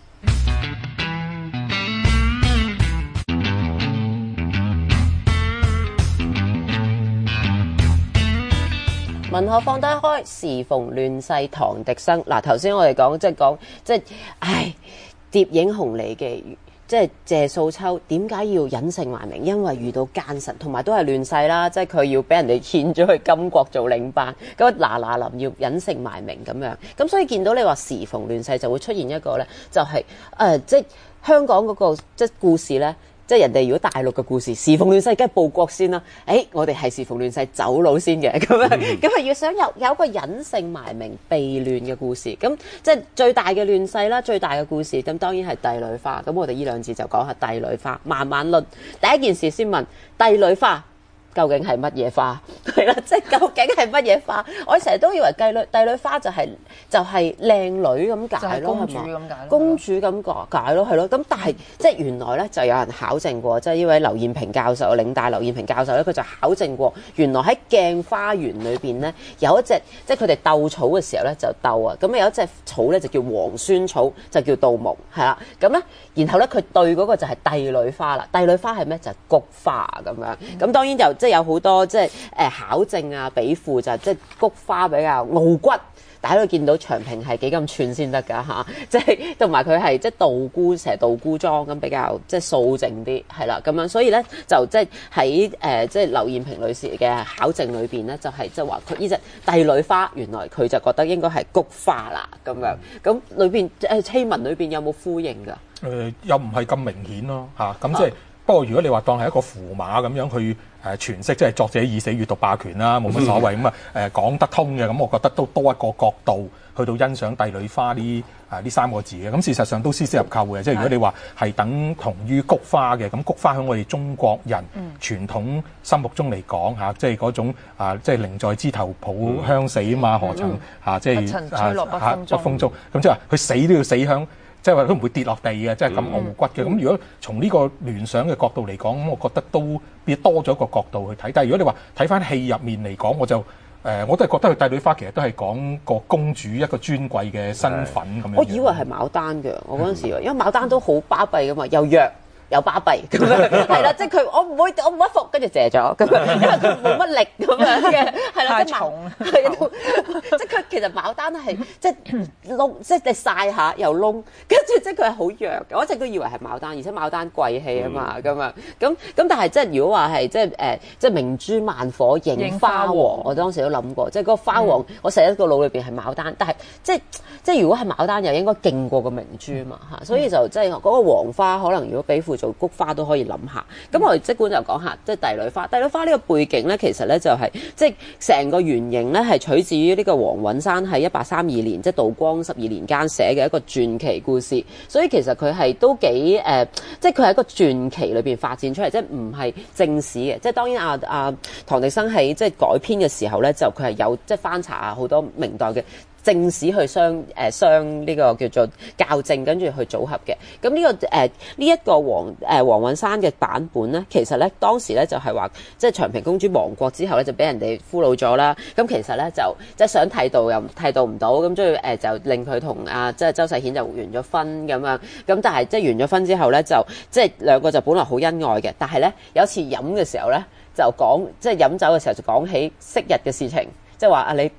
文學放得開，時逢亂世唐迪生。嗱，頭先我哋講即係講即係，唉，蝶影紅梨記。即係謝素秋點解要隱姓埋名？因為遇到奸臣，同埋都係亂世啦。即係佢要俾人哋獻咗去金國做領班，咁嗱嗱臨要隱姓埋名咁樣。咁所以見到你話時逢亂世就會出現一個咧，就係、是、誒、呃、即係香港嗰、那個即係故事咧。即係人哋如果大陸嘅故事，時逢亂世梗係報國先啦。誒、欸，我哋係時逢亂世走佬先嘅，咁樣咁係要想有有一個隱姓埋名避亂嘅故事。咁即係最大嘅亂世啦，最大嘅故事咁當然係帝女花。咁我哋呢兩節就講下帝女花。慢慢論，第一件事先問帝女花。究竟係乜嘢花？係啦，即係究竟係乜嘢花？我成日都以為帝女帝女花就係、是、就係、是、靚女咁解咯，係嘛？公主咁解咯，係咯。咁但係即係原來咧就有人考證過，即係呢位劉燕平教授，嶺大劉燕平教授咧，佢就考證過，原來喺鏡花園裏邊咧有一隻，即係佢哋鬥草嘅時候咧就鬥啊，咁有一隻草咧就叫黃酸草，就叫杜牧，係啦。咁咧然後咧佢對嗰個就係帝女花啦。帝女花係咩？就係、是、菊花咁樣。咁當然就即係有好多即係誒考證啊，比附就係即係菊花比較傲骨，大家都見到長平係幾咁串先得㗎嚇，即係同埋佢係即係道姑成日道姑裝咁比較即係素靜啲係啦咁樣，所以咧就即係喺誒即係劉燕平女士嘅考證裏邊咧，就係即係話佢呢隻帝女花原來佢就覺得應該係菊花啦咁樣，咁裏邊誒樸文裏邊有冇呼應㗎？誒、 呃、又唔係咁明顯咯嚇，咁即係不過如果你話當係一個符碼咁樣去。誒詮釋即係作者已死，閱讀霸權啦，冇乜所謂咁啊誒講得通嘅，咁我覺得都多一個角度去到欣賞帝女花呢啊呢三個字嘅，咁事實上都絲絲入扣嘅，即係如果你話係等同於菊花嘅，咁菊花喺我哋中國人傳統心目中嚟講嚇，即係嗰種啊即係寧在枝頭抱香死啊嘛，何曾嚇即係吹落北風中， 北風中咁即係話佢死都要死響。即係話佢唔會跌落地嘅，即係咁傲骨嘅。咁、嗯、如果從呢個聯想嘅角度嚟講，咁我覺得都變多咗一個角度去睇。但係如果你話睇翻戲入面嚟講，我就誒、呃、我都係覺得佢帝女花其實都係講個公主一個尊貴嘅身份咁樣。 我以為係牡丹嘅，我嗰陣時，因為牡丹都好巴閉噶嘛，又弱。有巴閉咁樣，係啦，即係佢我唔會我唔屈服，跟住謝咗咁樣，因為佢冇乜力咁樣嘅，係啦，即係重，係即係佢其實牡丹係即係燶，即係你曬下又燶，跟住即係佢係好弱嘅，我一直都以為係牡丹，而且牡丹貴氣啊嘛，咁樣咁咁，但係即係如果話係即係誒，即係明珠萬火映花黃，我當時都諗過，即係嗰個花黃，我成日個腦裏邊係牡丹，但係即係即係如果係牡丹又應該勁過個明珠嘛嚇，所以就即係嗰個黃花可能如果比附做菊花都可以諗下，咁我哋即管就講下即係帝女花。帝女花呢個背景咧，其實咧就係、是、即係成個原型咧係取自於呢個黃允山喺一八三二年即係道光十二年間寫嘅一個傳奇故事，所以其實佢係都幾誒、呃，即係佢係一個傳奇裏邊發展出嚟，即係唔係正史嘅。即係當然阿阿、啊、唐迪生喺即係改編嘅時候咧，就佢係有即係翻查下好多明代嘅正史去相誒相呢個叫做校正，跟住去組合嘅。咁呢、這個誒呢一個黃誒黃允山嘅版本咧，其實咧當時咧就係話，即係長平公主亡國之後咧，就俾人哋俘虜咗啦。咁其實咧就即係想剃度又剃度唔到，咁所以誒就令佢同啊即係周世顯就完咗婚咁樣。咁但係即係完咗婚之後咧，就即係兩個就本來好恩愛嘅，但係咧有一次飲嘅時候咧，就講即係飲酒嘅時候就講起昔日嘅事情。即係話啊，你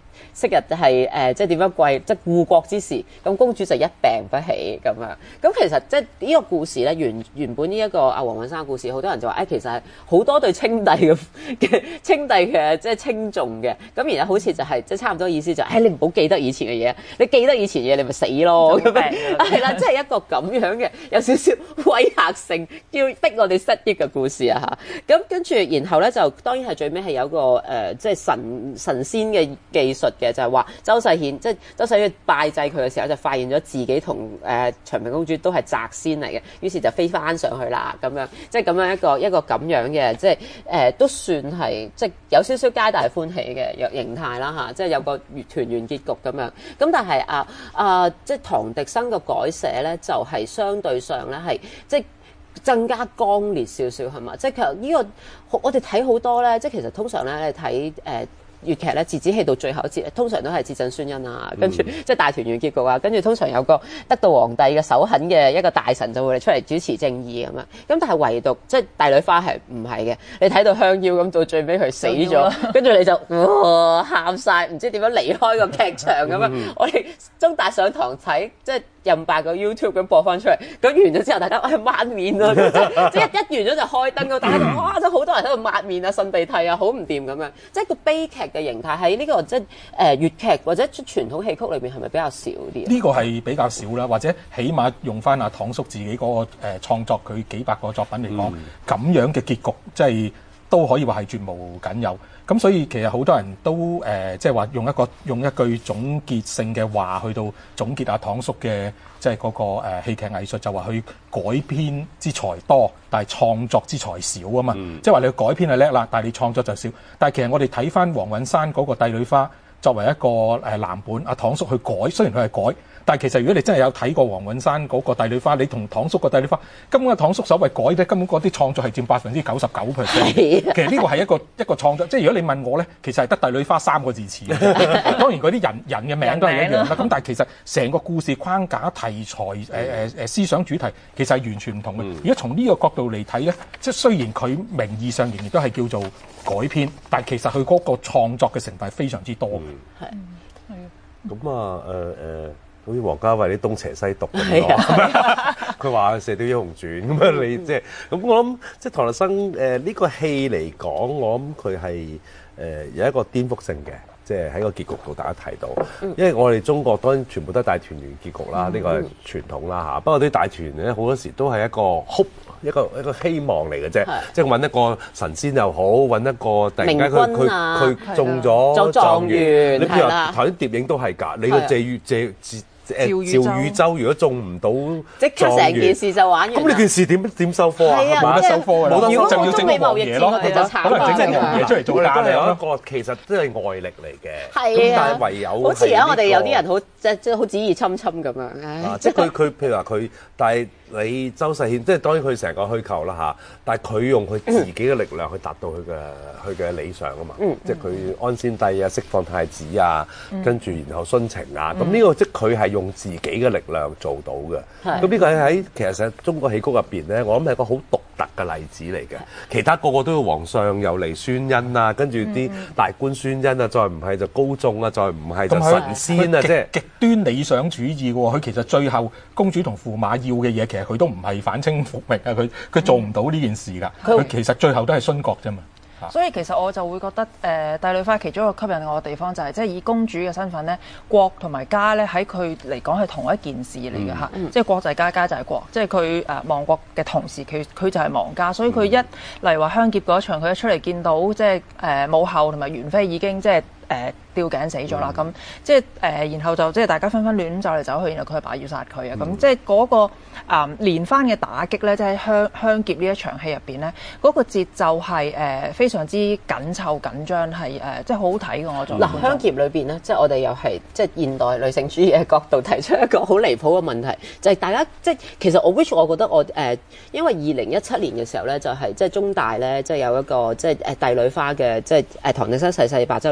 昔日係誒即係點樣貴即係護國之時，咁公主就一病不起咁樣。咁其實即係呢個故事咧，原原本呢一個阿黃允山嘅故事，好多人就話誒、哎、其實係好多對稱帝嘅嘅稱帝嘅即係稱頌嘅。咁然後好似就係即係差唔多意思就係、是哎、你唔好記得以前嘅嘢，你記得以前嘢你咪死咯咁樣。係啦，即係一個咁樣嘅有少少威嚇性，要逼我哋失憶嘅故事啊嚇。咁跟住然後咧就當然係最尾係有個誒、呃、即係神神仙嘅技術嘅，就係、是、話周世顯即係周世顯拜祭佢嘅時候就發現咗自己同誒、呃、長平公主都係謫仙嚟嘅，於是就飛翻上去啦咁樣，即係咁樣一個一個咁樣嘅即係誒、呃、都算係即係有少少皆大歡喜嘅形態啦嚇，即係有個團圓結局咁樣。咁但係啊啊即係唐滌生嘅改寫咧，就係、是、相對上咧係即係更加剛烈少少係嘛？即係其實呢個我哋睇好多咧，即係其實通常咧你睇誒。呃粵劇咧，折子戲到最後一節，通常都係節振宣恩啊，跟住、嗯、即係大團圓結局啊，跟住通常有個得到皇帝嘅首肯嘅一個大臣就會嚟出嚟主持正義咁樣。咁但係唯獨即係帝女花係唔係嘅？你睇到香夭咁到最尾佢死咗，跟住你就哇喊晒，唔知點樣離開個劇場咁樣。嗯、我哋中大上堂睇即係。任白個 YouTube 咁播翻出嚟，咁完咗之後，大家唉抹面啊！即係即係一一完咗就開燈咯，大家就哇！真好多人喺度抹面啊、擤鼻涕啊，好唔掂咁樣。即係個悲劇嘅形態喺呢個即係誒粵劇或者傳統戲曲裏邊係咪比較少啲？ 呢個係比較少啦，或者起碼用翻阿唐叔自己嗰、那個誒、呃、創作佢幾百個作品嚟講，咁、嗯、樣嘅結局即係都可以話係絕無僅有。咁所以其實好多人都誒，即係話用一個用一句總結性嘅話去到總結阿唐叔嘅即係嗰個誒戲劇藝術，就話佢改編之才多，但係創作之才少啊嘛。嗯、即係話你改編係叻啦，但係你創作就少。但係其實我哋睇翻黃允山嗰個帝女花作為一個誒藍本，阿唐叔去改，雖然佢係改。但係其實如果你真係有睇過黃允山嗰個帝女花，你同唐叔個帝女花，根本唐叔所謂改咧，根本嗰啲創作係佔百分之九十九 percent。其實呢個係一個一個創作，即係如果你問我咧，其實係得帝女花三個字似嘅。當然嗰啲人人嘅名都係一樣啦。咁但係其實成個故事框架、題材、誒誒誒思想主題，其實係完全唔同嘅。如果從呢個角度嚟睇咧，即係雖然佢名義上仍然都係叫做改編，但係其實佢嗰個創作嘅成分係非常之多嘅。係係。咁啊誒誒。好似王家衛啲東邪西毒咁咯，佢話《射雕英雄傳》咁啊，你即係咁我諗，即係唐滌生誒呢個戲嚟講，我諗佢係誒有一個顛覆性嘅，即係喺個結局度大家睇到，因為我哋中國當然全部都係大團圓結局啦，呢、嗯、個係傳統啦嚇。不過啲大團圓咧好多時都係一個 hope，一個一個希望嚟嘅啫，即係揾一個神仙又好，揾一個突然間佢佢佢中咗狀元，你譬如話頭先諜影都係㗎，你個謝宇謝謝。誒趙宇洲如果中唔到， 即刻成件事就玩完。 咁呢件事點點收科啊？ 冇得收科㗎啦，冇得收就要整個黃嘢咯， 就可能整隻黃嘢出嚟做價有一個其實都係外力嚟嘅。 係啊， 但係唯有好似而家我哋有啲人好即即好旨意侵侵咁樣。 即係佢佢譬如話佢，但係你周世顯即係當然佢成個虛構啦嚇，但係佢用佢自己嘅力量去達到佢嘅佢嘅理想啊嘛。即係佢安先帝啊，釋放太子啊，跟住然後殉情啊，咁呢個即係佢係用自己嘅力量做到嘅，咁呢個喺其實喺中國戲曲入邊咧，我諗係個好獨特嘅例子嚟嘅。其他個個都要皇上又嚟宣恩啊，跟住啲大官宣恩啊，再唔係就高宗啊，再唔係就神仙啊，即係極端理想主義嘅喎。佢其實最後公主同駙馬要嘅嘢，其實佢都唔係反清復明啊，佢佢做唔到呢件事㗎。佢、嗯、其實最後都係殉國啫嘛。 所以其實我就會覺得誒、呃、帝女花其中一個吸引我嘅地方就係即係以公主嘅身份咧，國同埋家咧喺佢嚟講係同一件事嚟嘅嚇，嗯、即係國就係家，家就係國，即係佢誒亡國嘅同時，佢佢就係亡家，所以佢一、嗯、例如話香劫嗰場，佢一出嚟見到即係誒、呃、母后同埋元妃已經即係誒。呃吊頸死咗啦，咁、嗯、即係誒、呃，然後就即係大家紛紛亂走嚟走去，然後佢阿爸要殺佢啊，咁、嗯、即係嗰、那個啊、呃、連番嘅打擊咧，即係香香劫呢一場戲入邊咧，嗰、那個節奏係誒、呃、非常之緊湊緊張，係誒、呃、即係好好睇嘅我仲嗱香劫裏邊咧，即係我哋又係即係現代女性主義嘅角度提出一個好離譜嘅問題，就係、是、大家即係其實我 which 我覺得我誒、呃，因為二零一七年嘅時候咧，就係、是、即係中大咧，即係有一個即係誒帝女花嘅即係誒唐滌生逝世八週年嘅帝女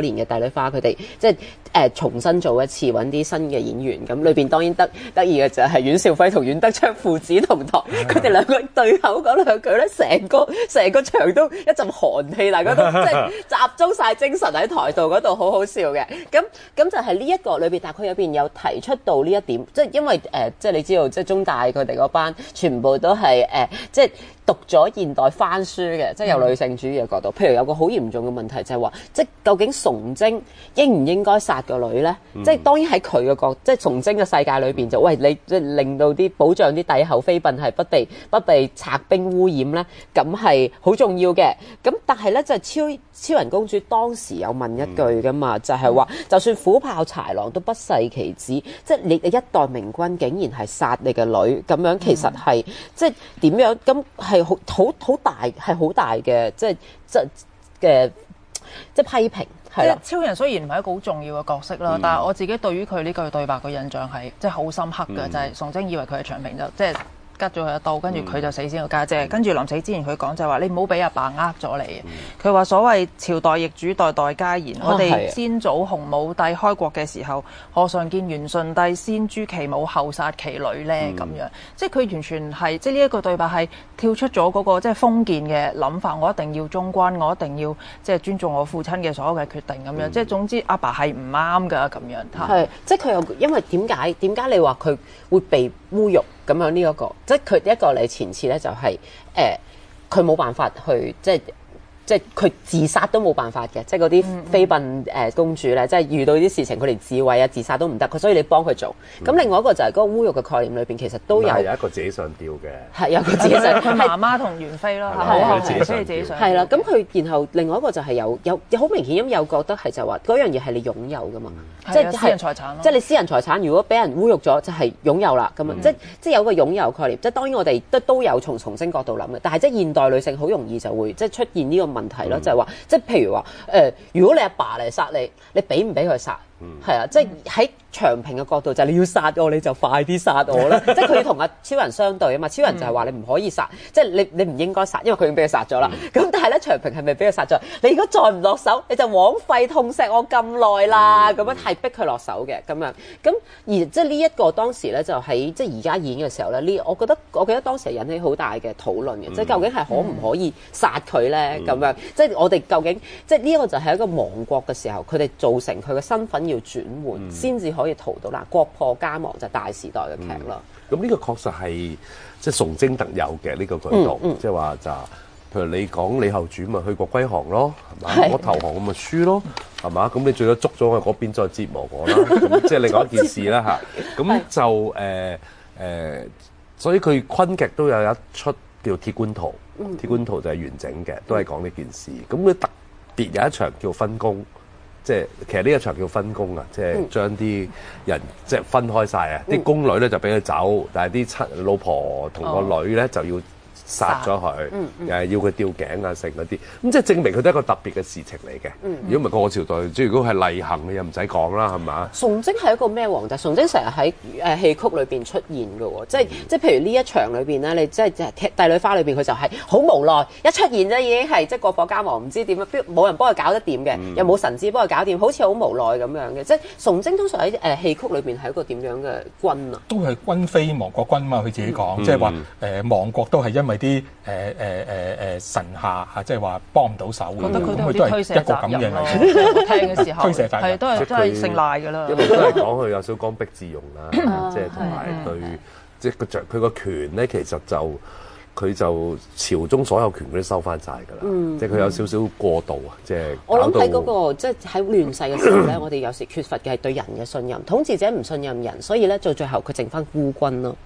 朵花佢哋即係誒、呃、重新做一次揾啲新嘅演員，咁裏邊當然得得意嘅就係阮兆輝同阮德鏘父子同台，佢哋兩個對口講兩句咧，成個成個場都一陣寒氣，大家都即係集中晒精神喺台度嗰度，好好笑嘅。咁咁就係呢一個裏邊，但係佢入邊有提出到呢一點，即係因為誒、呃，即係你知道，即係中大佢哋嗰班全部都係誒、呃，即係讀咗現代翻書嘅，即係由女性主義嘅角度。譬如有個好嚴重嘅問題就係話，即係究竟崇禎應唔應該殺個女咧？嗯、即係當然喺佢嘅角，即係崇禎嘅世界裏邊就喂你即係令到啲保障啲帝后妃嬪係不被不被賊兵污染咧，咁係好重要嘅。咁但係咧就係、是、超超人公主當時有問一句噶嘛，嗯、就係話就算虎豹豺狼都不噬其子，即係你你一代明君竟然係殺你嘅女，咁樣其實係、嗯、即係點樣？咁係好好好大係好大嘅即係即嘅即係批評。 即係超人雖然唔係一個好重要嘅角色啦，嗯、但係我自己對於佢呢句對白嘅印象係即係好深刻嘅，嗯、就係崇禎以為佢係長平就即係。吉咗佢一刀，跟住佢就死先個家姐。跟住臨死之前佢講就係話：你唔好俾阿爸呃咗你。佢話、嗯、所謂朝代易主，代代皆賢。哦、我哋先祖洪武帝開國嘅時候，何嘗見元順帝先誅其母後殺其女咧？咁、嗯、樣，即係佢完全係即係呢一個對白係跳出咗嗰、那個即係封建嘅諗法。我一定要忠君，我一定要即係尊重我父親嘅所有嘅決定咁樣。嗯、即係總之阿爸係唔啱㗎咁樣。係，即係佢又因為點解點解你話佢會被侮辱？咁樣呢一個，即係佢一個嚟前次咧、就係，就係誒，佢冇辦法去即係。即係佢自殺都冇辦法嘅，即係嗰啲妃嬪誒公主咧，即係遇到啲事情，佢連自衛啊、自殺都唔得，佢所以你幫佢做。咁、嗯、另外一個就係嗰個侮辱嘅概念裏邊，其實都有有一個自己上吊嘅， 係有個自己上吊， 佢媽媽同元妃咯，係係係，所以自己上係啦。咁佢然後另外一個就係有有好明顯咁有覺得係就話嗰樣嘢係你擁有噶嘛，嗯、即係私人財產咯。 即係你私人財產，如果俾人侮辱咗，就係、是、擁有啦咁啊！嗯、即即係有個擁有概念。即係當然我哋都都有從崇禎角度諗嘅，但係即係現代女性好容易就會即係出現呢個問題咯，嗯、就係話。即係譬如話，誒、呃，如果你阿爸嚟殺你，你俾唔俾佢殺？係啊、嗯，即係喺長平嘅角度就係你要殺我，你就快啲殺我啦！即係佢要同阿超人相對啊嘛，超人就係話你唔可以殺，即係你你唔應該殺，因為佢已經俾佢殺咗啦。咁、嗯、但係咧，長平係咪俾佢殺咗？你如果再唔落手，你就枉費痛錫我咁耐啦！咁、嗯、樣係逼佢落手嘅咁樣。咁而即係呢一個當時咧，就喺即係而家演嘅時候咧，呢我覺得我記得當時係引起好大嘅討論嘅，嗯、即係究竟係可唔可以殺佢咧？咁、嗯、樣即係我哋究竟即係呢一個就係一個亡國嘅時候，佢哋造成佢嘅身份要轉換，先至、嗯、可以逃到嗱國破家亡就係、大時代嘅劇啦。 咁呢、嗯、個確實係即係崇禎特有嘅呢、這個舉動，即係話就譬如你講李後主咪去國歸降咯，係嘛？是我投降我咪輸咯，係嘛？咁你最多捉咗我嗰邊再折磨我啦，咁即係另外一件事啦嚇。咁就誒誒、呃呃，所以佢昆劇都有一出叫《鐵觀圖》，嗯《鐵觀圖》就係完整嘅，都係講呢件事。咁佢特別有一場叫分工。即係其實呢一場叫分工啊，即係將啲人即係分開晒啊！啲宮女咧就俾佢走，但係啲親老婆同個女咧就要殺咗佢，誒、嗯嗯、要佢吊頸啊，剩嗰啲，咁即係證明佢都係一個特別嘅事情嚟嘅。如果唔係個個朝代，即係如果係例行嘅，又唔使講啦，係嘛？崇禎係一個咩皇帝？崇禎成日喺誒戲曲裏邊出現嘅喎，即係即係譬如呢一場裏邊咧，你即係即係《帝女花》裏邊佢就係好無奈，一出現啫已經係即係國破家亡，唔知點樣，冇人幫佢搞得掂嘅，嗯、又冇神子幫佢搞掂，好似好無奈咁樣嘅。即係崇禎通常喺誒戲曲裏邊係一個點樣嘅君啊？都係君非亡國君嘛，佢自己講，即係話誒亡國都係因為啲誒誒誒誒臣下嚇，即係話幫唔到手嘅，咁佢都係一個咁嘅嚟嘅。聽嘅時候，係都係都係姓賴㗎啦。因為都係講佢有少講逼自用啦，即係同埋對，即係個著佢個權咧，其實就佢就朝中所有權佢都收翻晒㗎啦。即係佢有少少過度啊，即係我諗喺嗰個即係喺亂世嘅時候咧，我哋有時缺乏嘅係對人嘅信任，統治者唔信任人，所以咧到最後佢剩翻孤軍咯。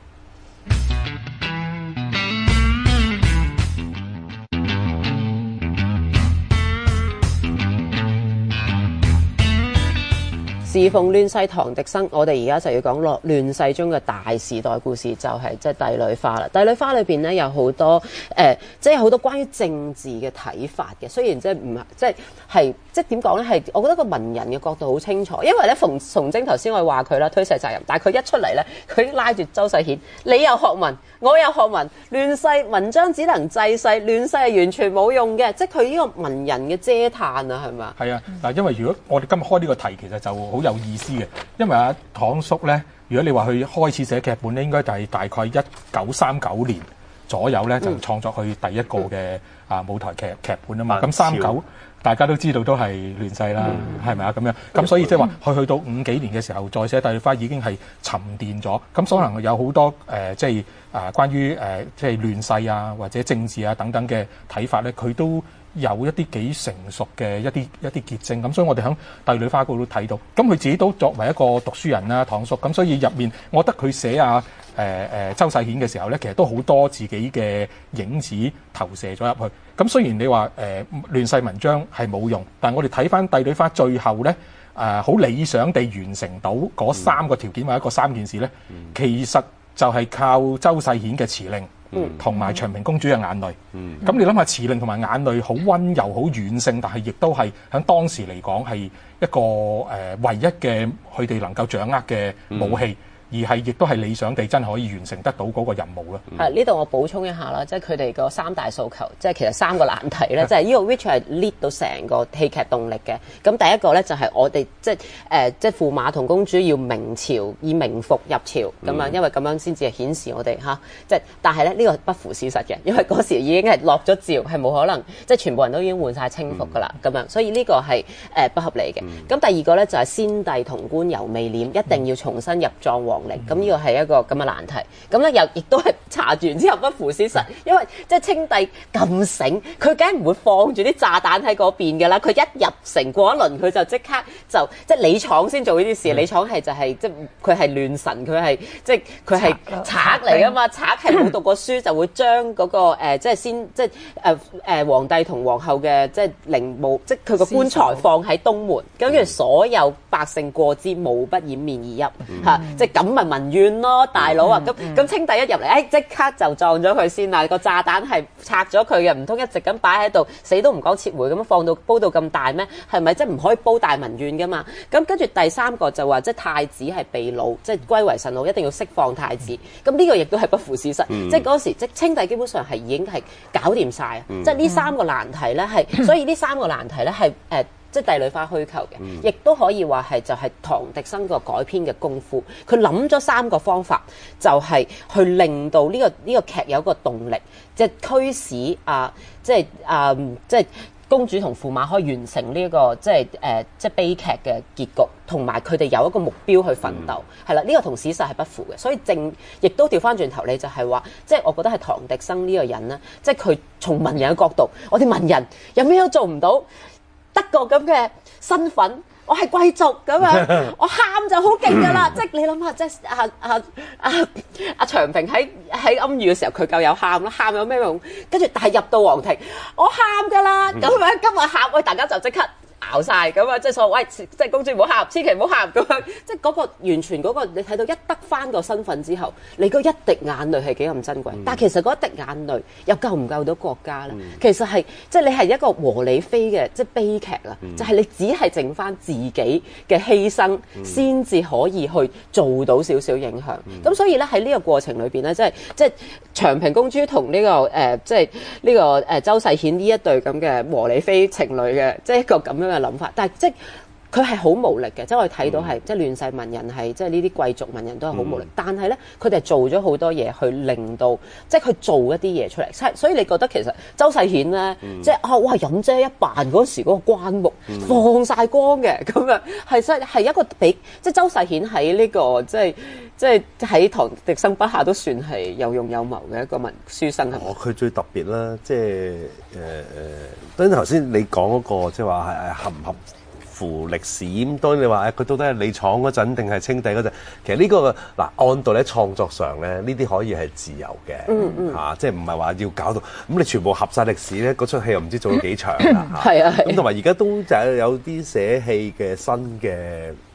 侍奉亂世唐滌生，我哋而家就要講落亂世中嘅大時代故事，就係即係帝女花啦。帝女花裏邊咧有好多誒、呃，即係好多關於政治嘅睇法嘅。雖然即係唔係即係係即係點講咧，係我覺得個文人嘅角度好清楚。因為咧，馮崇禎頭先我話佢啦，推卸責任，但係佢一出嚟咧，佢拉住周世顯，你有學問，我有學問，亂世文章只能制世，亂世係完全冇用嘅。即係佢呢個文人嘅嗟嘆啊，係嘛？ 係啊，嗱，因為如果我哋今日開呢個題，其實就好有意思嘅，因為阿唐叔咧，如果你話佢開始寫劇本咧，應該就係大概一九三九年左右咧，就創作佢第一個嘅啊舞台劇劇本啊嘛。咁三九大家都知道都係亂世啦，係咪啊？咁樣咁所以即係話佢去到五幾年嘅時候再寫帝女花已經係沉澱咗，咁所能有好多誒、呃、即係啊、呃、關於誒、呃、即係亂世啊或者政治啊等等嘅睇法咧，佢都有一啲幾成熟嘅一啲一啲結晶，咁所以我哋喺帝女花嗰度都睇到。咁佢自己都作為一個讀書人啦，唐叔，咁所以入面，我覺得佢寫啊誒誒周世顯嘅時候咧，其實都好多自己嘅影子投射咗入去。咁雖然你話誒、呃、亂世文章係冇用，但係我哋睇翻帝女花最後咧誒好理想地完成到嗰三個條件、嗯、或者嗰三件事咧，嗯、其實就係靠周世顯嘅辭令。同埋長平公主嘅眼淚，咁、嗯、你諗下辭令同埋眼淚好溫柔、好軟性，但係亦都係喺當時嚟講係一個誒、呃、唯一嘅佢哋能夠掌握嘅武器。嗯而係亦都係理想地真係可以完成得到嗰個任務咯。 係呢度我補充一下啦，即係佢哋個三大訴求，即係其實三個難題咧，即係呢個 which 係 lead 到成個戲劇動力嘅。咁第一個咧就係我哋即係誒、呃、即係駙馬同公主要明朝以明服入朝咁樣，因為咁樣先至係顯示我哋嚇、啊，即係但係咧呢、呢個不符事實嘅，因為嗰時已經係落咗詔，係冇可能即係全部人都已經換晒清服噶啦咁樣，所以呢個係誒、呃、不合理嘅。咁、嗯、第二個咧就係、是、先帝潼關猶未殮，一定要重新入葬皇陵。咁呢個係一個咁嘅難題。咁咧又亦都係查完之後不符事實，因為即係清帝咁醒，佢梗係唔會放住啲炸彈喺嗰邊㗎啦。佢一入城過一輪，佢就即刻就即係李昶先做呢啲事。李昶係就係、是、即係佢係亂臣，佢係即係佢係賊嚟㗎嘛。賊係冇讀過書，就會將嗰、那個、呃、即係先即係誒誒皇帝同皇后嘅即係陵墓，即係佢個棺材放喺東門，跟住所有百姓過之無不掩面而泣嚇、嗯啊，即係咁咪民怨咯，大佬啊！咁咁、嗯、清帝一入嚟，誒、哎、即刻就撞咗佢先啦。個炸彈係拆咗佢嘅，唔通一直咁擺喺度，死都唔講撤回咁樣放到煲到咁大咩？係咪即係唔可以煲大民怨噶嘛？咁跟住第三個就話，即係太子係被擄，即係歸為臣虜，一定要釋放太子。咁呢個亦都係不符事實。嗯、即係嗰時即係清帝基本上係已經係搞掂晒。嗯、即係呢三個難題咧係，嗯、所以呢三個難題咧係誒。即係帝女花虛構嘅，亦都、嗯、可以話係就係唐滌生個改編嘅功夫。佢諗咗三個方法，就係、是、去令到呢、這個呢、這個劇有一個動力，即係驅使啊，即係啊，即係公主同駙馬可以完成呢、這、一個即係誒、呃、即係悲劇嘅結局，同埋佢哋有一個目標去奮鬥。係啦、嗯，呢、這個同史實係不符嘅，所以正亦都調翻轉頭，你就係話，即係我覺得係唐滌生呢個人咧，即係佢從文人嘅角度，我哋文人有咩都做唔到。德國咁嘅身份，我係貴族咁樣，我喊就好勁噶啦！即係你諗下，即係阿阿阿阿長平喺喺暗寓嘅時候，佢夠有喊啦，喊有咩用？跟住但係入到皇庭，我喊噶啦，咁樣今日喊，喂大家就即刻咬晒咁啊！即係所謂，喂，即係公主唔好喊，千祈唔好喊咁樣。即係嗰個完全嗰個，你睇到一得翻個身份之後，你嗰一滴眼淚係幾咁珍貴。嗯、但係其實嗰一滴眼淚又救唔救到國家咧？嗯、其實係即係你係一個和理非嘅即係悲劇啊！嗯、就係你只係剩翻自己嘅犧牲，先至、嗯、可以去做到少少影響。咁、嗯、所以咧喺呢個過程裏邊咧，即係即係長平公主同呢、這個誒、呃，即係呢、這個誒、呃、周世顯呢一對咁嘅和理非情侶嘅，即係一個咁樣嘅諗法，但係即係佢係好無力嘅，即係我哋睇到係、嗯、即係亂世文人係即係呢啲貴族文人都係好無力，嗯、但係咧佢哋做咗好多嘢去令到即係佢做一啲嘢出嚟，所以你覺得其實周世顯咧，嗯、即係啊哇飲姐一扮嗰時嗰個棺木、嗯、放晒光嘅咁樣，係真係一個比即係周世顯喺呢、這個即係即係喺唐滌生筆下都算係有勇有謀嘅一個文書生係咪？ 哦，佢最特別啦，即係誒誒，當然頭先你講嗰個即係話係係合唔合乎歷史咁，當然你話誒佢到底係李昶嗰陣定係清帝嗰陣？其實呢、這個嗱按道理喺創作上咧，呢啲可以係自由嘅，嗯嗯嚇，即係唔係話要搞到咁你全部合晒歷史咧，嗰出戲又唔知做咗幾長啦嚇。係啊，咁同埋而家都就有啲寫戲嘅新嘅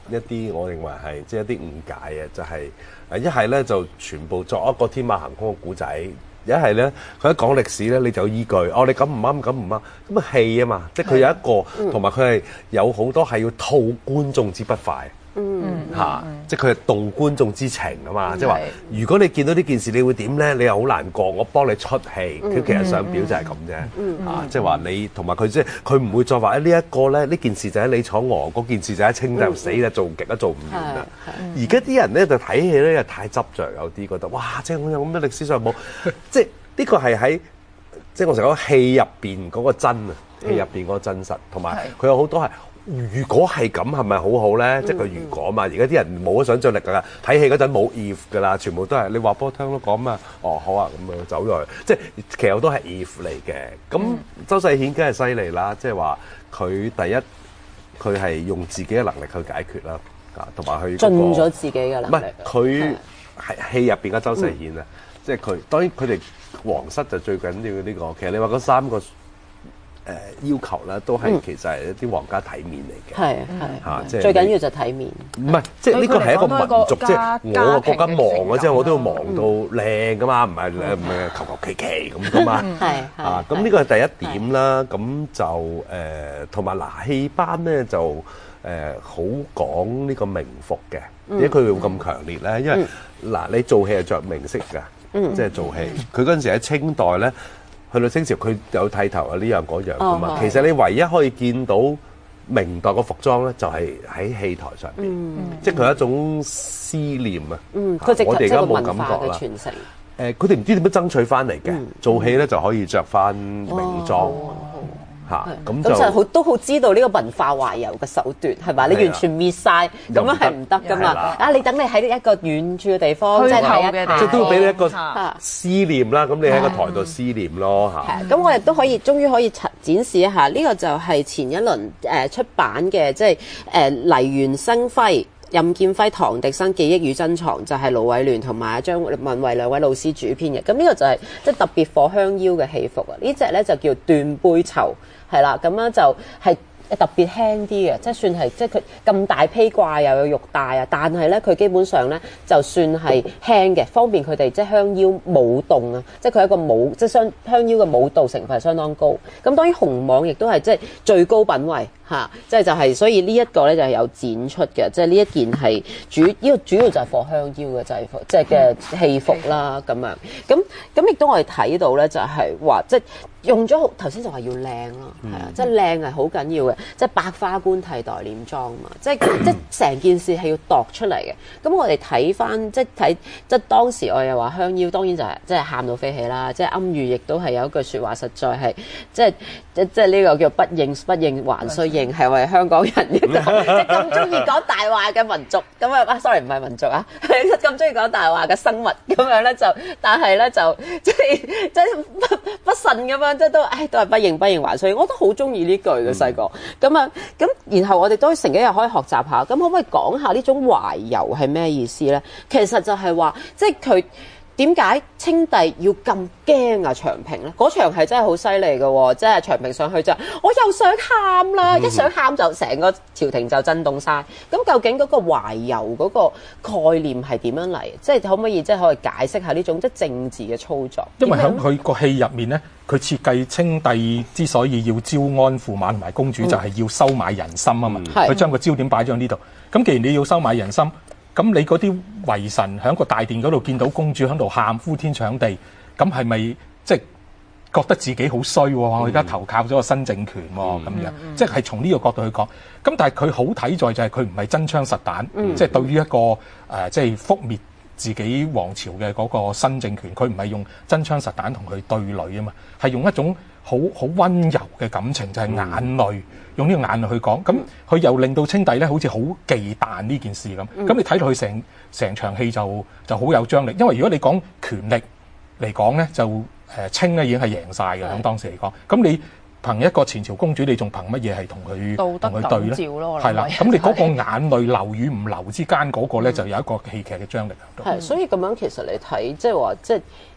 一啲我認為係即係一啲誤解嘅，就係誒一係咧就全部作一個天馬行空嘅故仔，一係咧佢一講歷史咧你就有依據，哦你咁唔啱咁唔啱，咁啊戲啊嘛，即係佢有一個，同埋佢係有好多係要套觀眾之不快。嗯嚇、啊，即係佢係動觀眾之情啊嘛，即係話如果你見到呢件事，你會點咧？你又好難過，我幫你出戲，佢、嗯、其實想表就係咁啫，嗯、啊，即係話你同埋佢即係佢唔會再話誒呢一個咧，呢件事就喺李楚娥，嗰件事就喺清就死啦，做極都做唔完啦。而家啲人咧就睇戲咧又太執着，有啲覺得哇，即係我有咁多歷史上冇，即係呢個係喺即係我成日講戲入邊嗰個真啊，戲入邊嗰個真實，同埋佢有好多係。如果係咁，係咪好好咧？嗯、即係佢如果嘛，而家啲人冇咗想像力㗎，睇戲嗰陣冇 if 㗎啦，全部都係你話俾我聽咯，講嘛，哦好啊，咁啊走咗去，即係其實好多係 if 嚟嘅。咁、嗯、周世顯梗係犀利啦，即係話佢第一佢係用自己嘅能力去解決啦，啊同埋去盡咗自己嘅能力。 唔係佢係戲入邊嘅周世顯啊，嗯、即係佢當然佢哋皇室就最緊要呢、呢個。其實你話嗰三個。誒要求咧，都係其實係一啲皇家體面嚟嘅， 係係嚇，即係最緊要就體面。 唔係，即係呢個係一個民族，即係我個國家忙嘅之後，我都要忙到靚噶嘛，唔係唔係求求其其咁噶嘛。係啊，咁呢個係第一點啦。咁就誒同埋嗱戲班咧就誒好講呢個明服嘅，點解佢會咁強烈咧？因為嗱你做戲係着明色㗎，即係做戲。佢嗰陣時喺清代咧。去到清朝，佢有剃頭啊，呢樣嗰樣噶嘛。Oh, 其實你唯一可以見到明代個服裝咧，就係喺戲台上邊，嗯、即係佢一種思念啊。嗯，佢直頭即係個文化嘅傳承。誒，佢哋唔知點樣爭取翻嚟嘅，嗯、做戲咧就可以着翻明裝。Oh, 嚇咁就好都好知道呢個文化懷柔嘅手段係嘛？你完全滅晒，咁樣係唔得噶嘛？啊！你等你喺一個遠處嘅地方，即係睇一睇， 即係都要俾你一個思念啦。咁你喺個台度思念咯嚇。 咁我亦都可以，終於可以展示一下呢個就係前一輪誒出版嘅，即係誒黎元生輝、任劍輝、唐滌生記憶與珍藏，就係盧偉聯同埋張文慧兩位老師主編嘅。咁呢個就係即係特別火香腰嘅戲服啊！呢隻咧就叫斷背綢。係啦，咁樣就係特別輕啲嘅，即係算係即係佢咁大披掛又有玉帶啊，但係咧佢基本上咧就算係輕嘅，方便佢哋即係香腰舞動啊，即係佢一個舞即係香香腰嘅舞蹈成分係相當高。咁當然紅網亦都係即係最高品位嚇，即係就係、是、所以呢一個咧就係有展出嘅，即係呢一件係主呢、這個主要就係火香腰嘅制服，即係嘅戲服啦咁樣。咁咁亦都我哋睇到咧就係話即係。用咗頭先就話要靚咯，係啊、嗯，即係靚係好緊要嘅，即係百花冠替代殮裝嘛，即係即係成件事係要度出嚟嘅。咁我哋睇翻即係睇即係當時我又話香腰，當然就係、是、即係喊到飛起啦。即係暗喻亦都係有一句説話，實在係即係即即係呢個叫不應不應還須應，係為香港人嘅即係咁中意講大話嘅民族咁啊！sorry 唔係民族啊，咁中意講大話嘅生物咁樣咧就，但係咧就即係即係不不慎咁樣。即係都，唉，都係不應不應還須應，我都好中意呢句嘅細個。咁啊，咁然後我哋都成幾日可以學習下。咁可唔可以講下呢種懷柔係咩意思咧？其實就係話，即係佢點解清帝要咁驚啊長平咧？嗰場係真係好犀利嘅喎，即係長平上去就我又想喊啦，一想喊就成個朝廷就震動晒。咁究竟嗰個懷柔嗰個概念係點樣嚟？即係可唔可以即係可以解釋下呢種即係政治嘅操作？ 因為喺佢個戲入面咧。佢設計清帝之所以要招安駙馬同埋公主，嗯、就係要收買人心啊嘛。佢將個焦點擺咗喺呢度。咁既然你要收買人心，咁你嗰啲遺臣喺個大殿嗰度見到公主喺度喊呼天搶地，咁係咪即係覺得自己好衰喎？我而家投靠咗個新政權喎，咁、嗯、樣、嗯、即係從呢個角度去講。咁但係佢好睇在就係佢唔係真槍實彈，嗯、即係對於一個誒、呃、即係覆滅自己王朝嘅嗰個新政權，佢唔係用真槍實彈同佢對壘啊嘛，係用一種好好溫柔嘅感情，就係、是、眼淚，嗯、用呢個眼淚去講。咁佢又令到清帝咧，好似好忌憚呢件事咁。咁、嗯、你睇落去成成場戲就就好有張力。因為如果你講權力嚟講咧，就誒、呃、清咧已經係贏晒嘅喺當時嚟講。咁你憑一個前朝公主，你仲憑乜嘢係同佢同佢對咧？係啦，咁你嗰個眼淚流與唔流之間嗰個咧，就有一個戲劇嘅張力喺度。 係，所以咁樣其實你睇，即係話，即係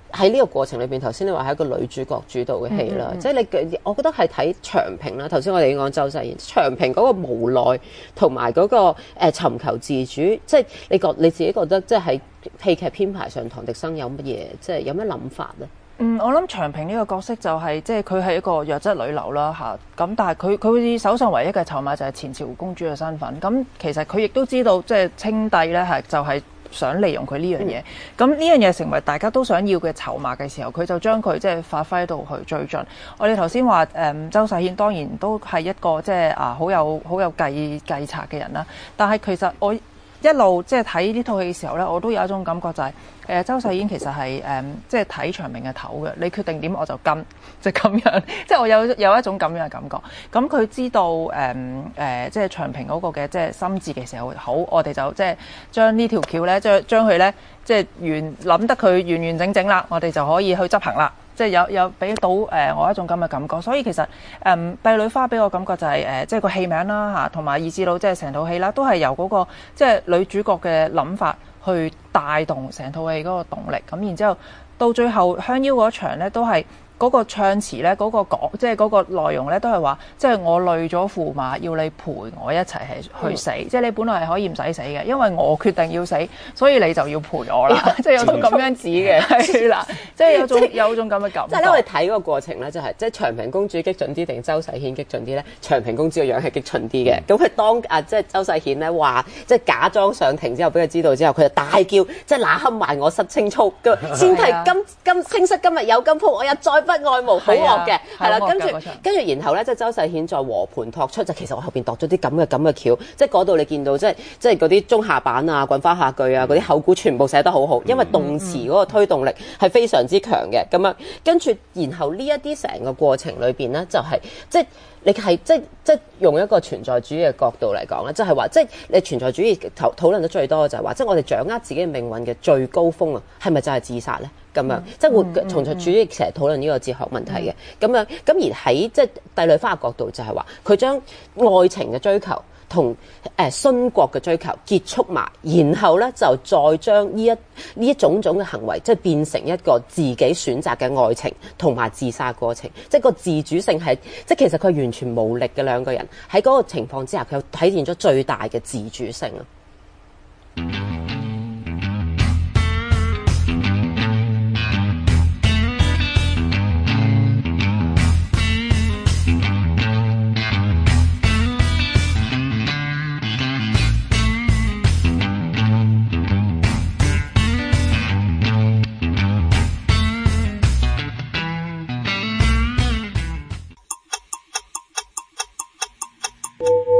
喺呢個過程裏邊，頭先你話係一個女主角主導嘅戲啦，即係、嗯嗯、你，我覺得係睇長平啦。頭先我哋講周世賢，長平嗰個無奈同埋嗰個誒、呃、尋求自主，即係你覺你自己覺得，即係喺戲劇編排上，唐滌生有乜嘢，即係有咩諗法咧？ 嗯，我諗長平呢個角色就係、是、即係佢係一個弱質女流啦嚇，咁但係佢佢手上唯一嘅籌碼就係前朝公主嘅身份。咁其實佢亦都知道，即係清帝咧係就係、是。想利用佢呢樣嘢，咁呢樣嘢成為大家都想要嘅籌碼嘅時候，佢就將佢即係發揮到去最盡。我哋頭先話誒周世顯當然都係一個即係啊好有好有計計策嘅人啦，但係其實我一路即係睇呢套戲嘅時候咧，我都有一種感覺就係、是、誒、呃、周世顯其實係誒、嗯、即係睇長平嘅頭嘅，你決定點我就跟，就咁樣，即係我有有一種咁樣嘅感覺。咁佢知道誒誒、嗯呃、即係長平嗰個嘅即係心智嘅時候，好，我哋就即係將呢條橋咧，將將佢咧即係完諗得佢完完整整啦，我哋就可以去執行啦。即係有有俾到誒、呃、我一種咁嘅感覺，所以其實誒、嗯《帝女花》俾我感覺就係、是、誒、呃、即係個戲名啦嚇，同埋以至到即係成套戲啦，都係由嗰、那個即係女主角嘅諗法去帶動成套戲嗰個動力。咁然之後到最後香夭嗰場咧，都係嗰個唱詞咧，嗰、那個講即係嗰個內容咧，都係話即係我累咗駙馬，要你陪我一齊係去死。嗯、即係你本來係可以唔使死嘅，因為我決定要死，所以你就要陪我啦。即係有種咁樣子嘅，係啦，即係有種有種咁嘅感覺。 即係咧，我哋睇嗰個過程咧，就係、是、即係長平公主激進啲定周世顯激進啲咧？長平公主個樣係激進啲嘅。咁佢、嗯、當啊，即係周世顯咧話，即係假裝上庭之後，俾佢知道之後，佢就大叫，即係那刻埋我失青操，先提今今青室今日有金鋪，我又再不愛無好惡嘅，係啦，跟住跟住然後咧，即係周世顯再和盤托出，就其實我後邊度咗啲咁嘅咁嘅橋，即係嗰度你見到即係即係嗰啲中下版啊、滾花下句啊、嗰啲口估全部寫得好好，因為動詞嗰個推動力係非常之強嘅，咁樣跟住然後呢一啲成個過程裏邊咧，就係、是、即係。你係即即用一個存在主義嘅角度嚟講咧，即係話即係你存在主義討討論得最多嘅就係話，即係我哋掌握自己嘅命運嘅最高峰啊，係咪就係自殺咧？咁樣、嗯、即係會存在主義成日討論呢個哲學問題嘅，咁、嗯、樣咁而喺即係帝女花嘅角度就係話，佢將愛情嘅追求同誒殉國嘅追求結束埋，然後咧就再將呢一呢一種種嘅行為，即係變成一個自己選擇嘅愛情同埋自殺過程，即係個自主性係，即係其實佢完全無力嘅兩個人喺嗰個情況之下，佢體現咗最大嘅自主性啊！ you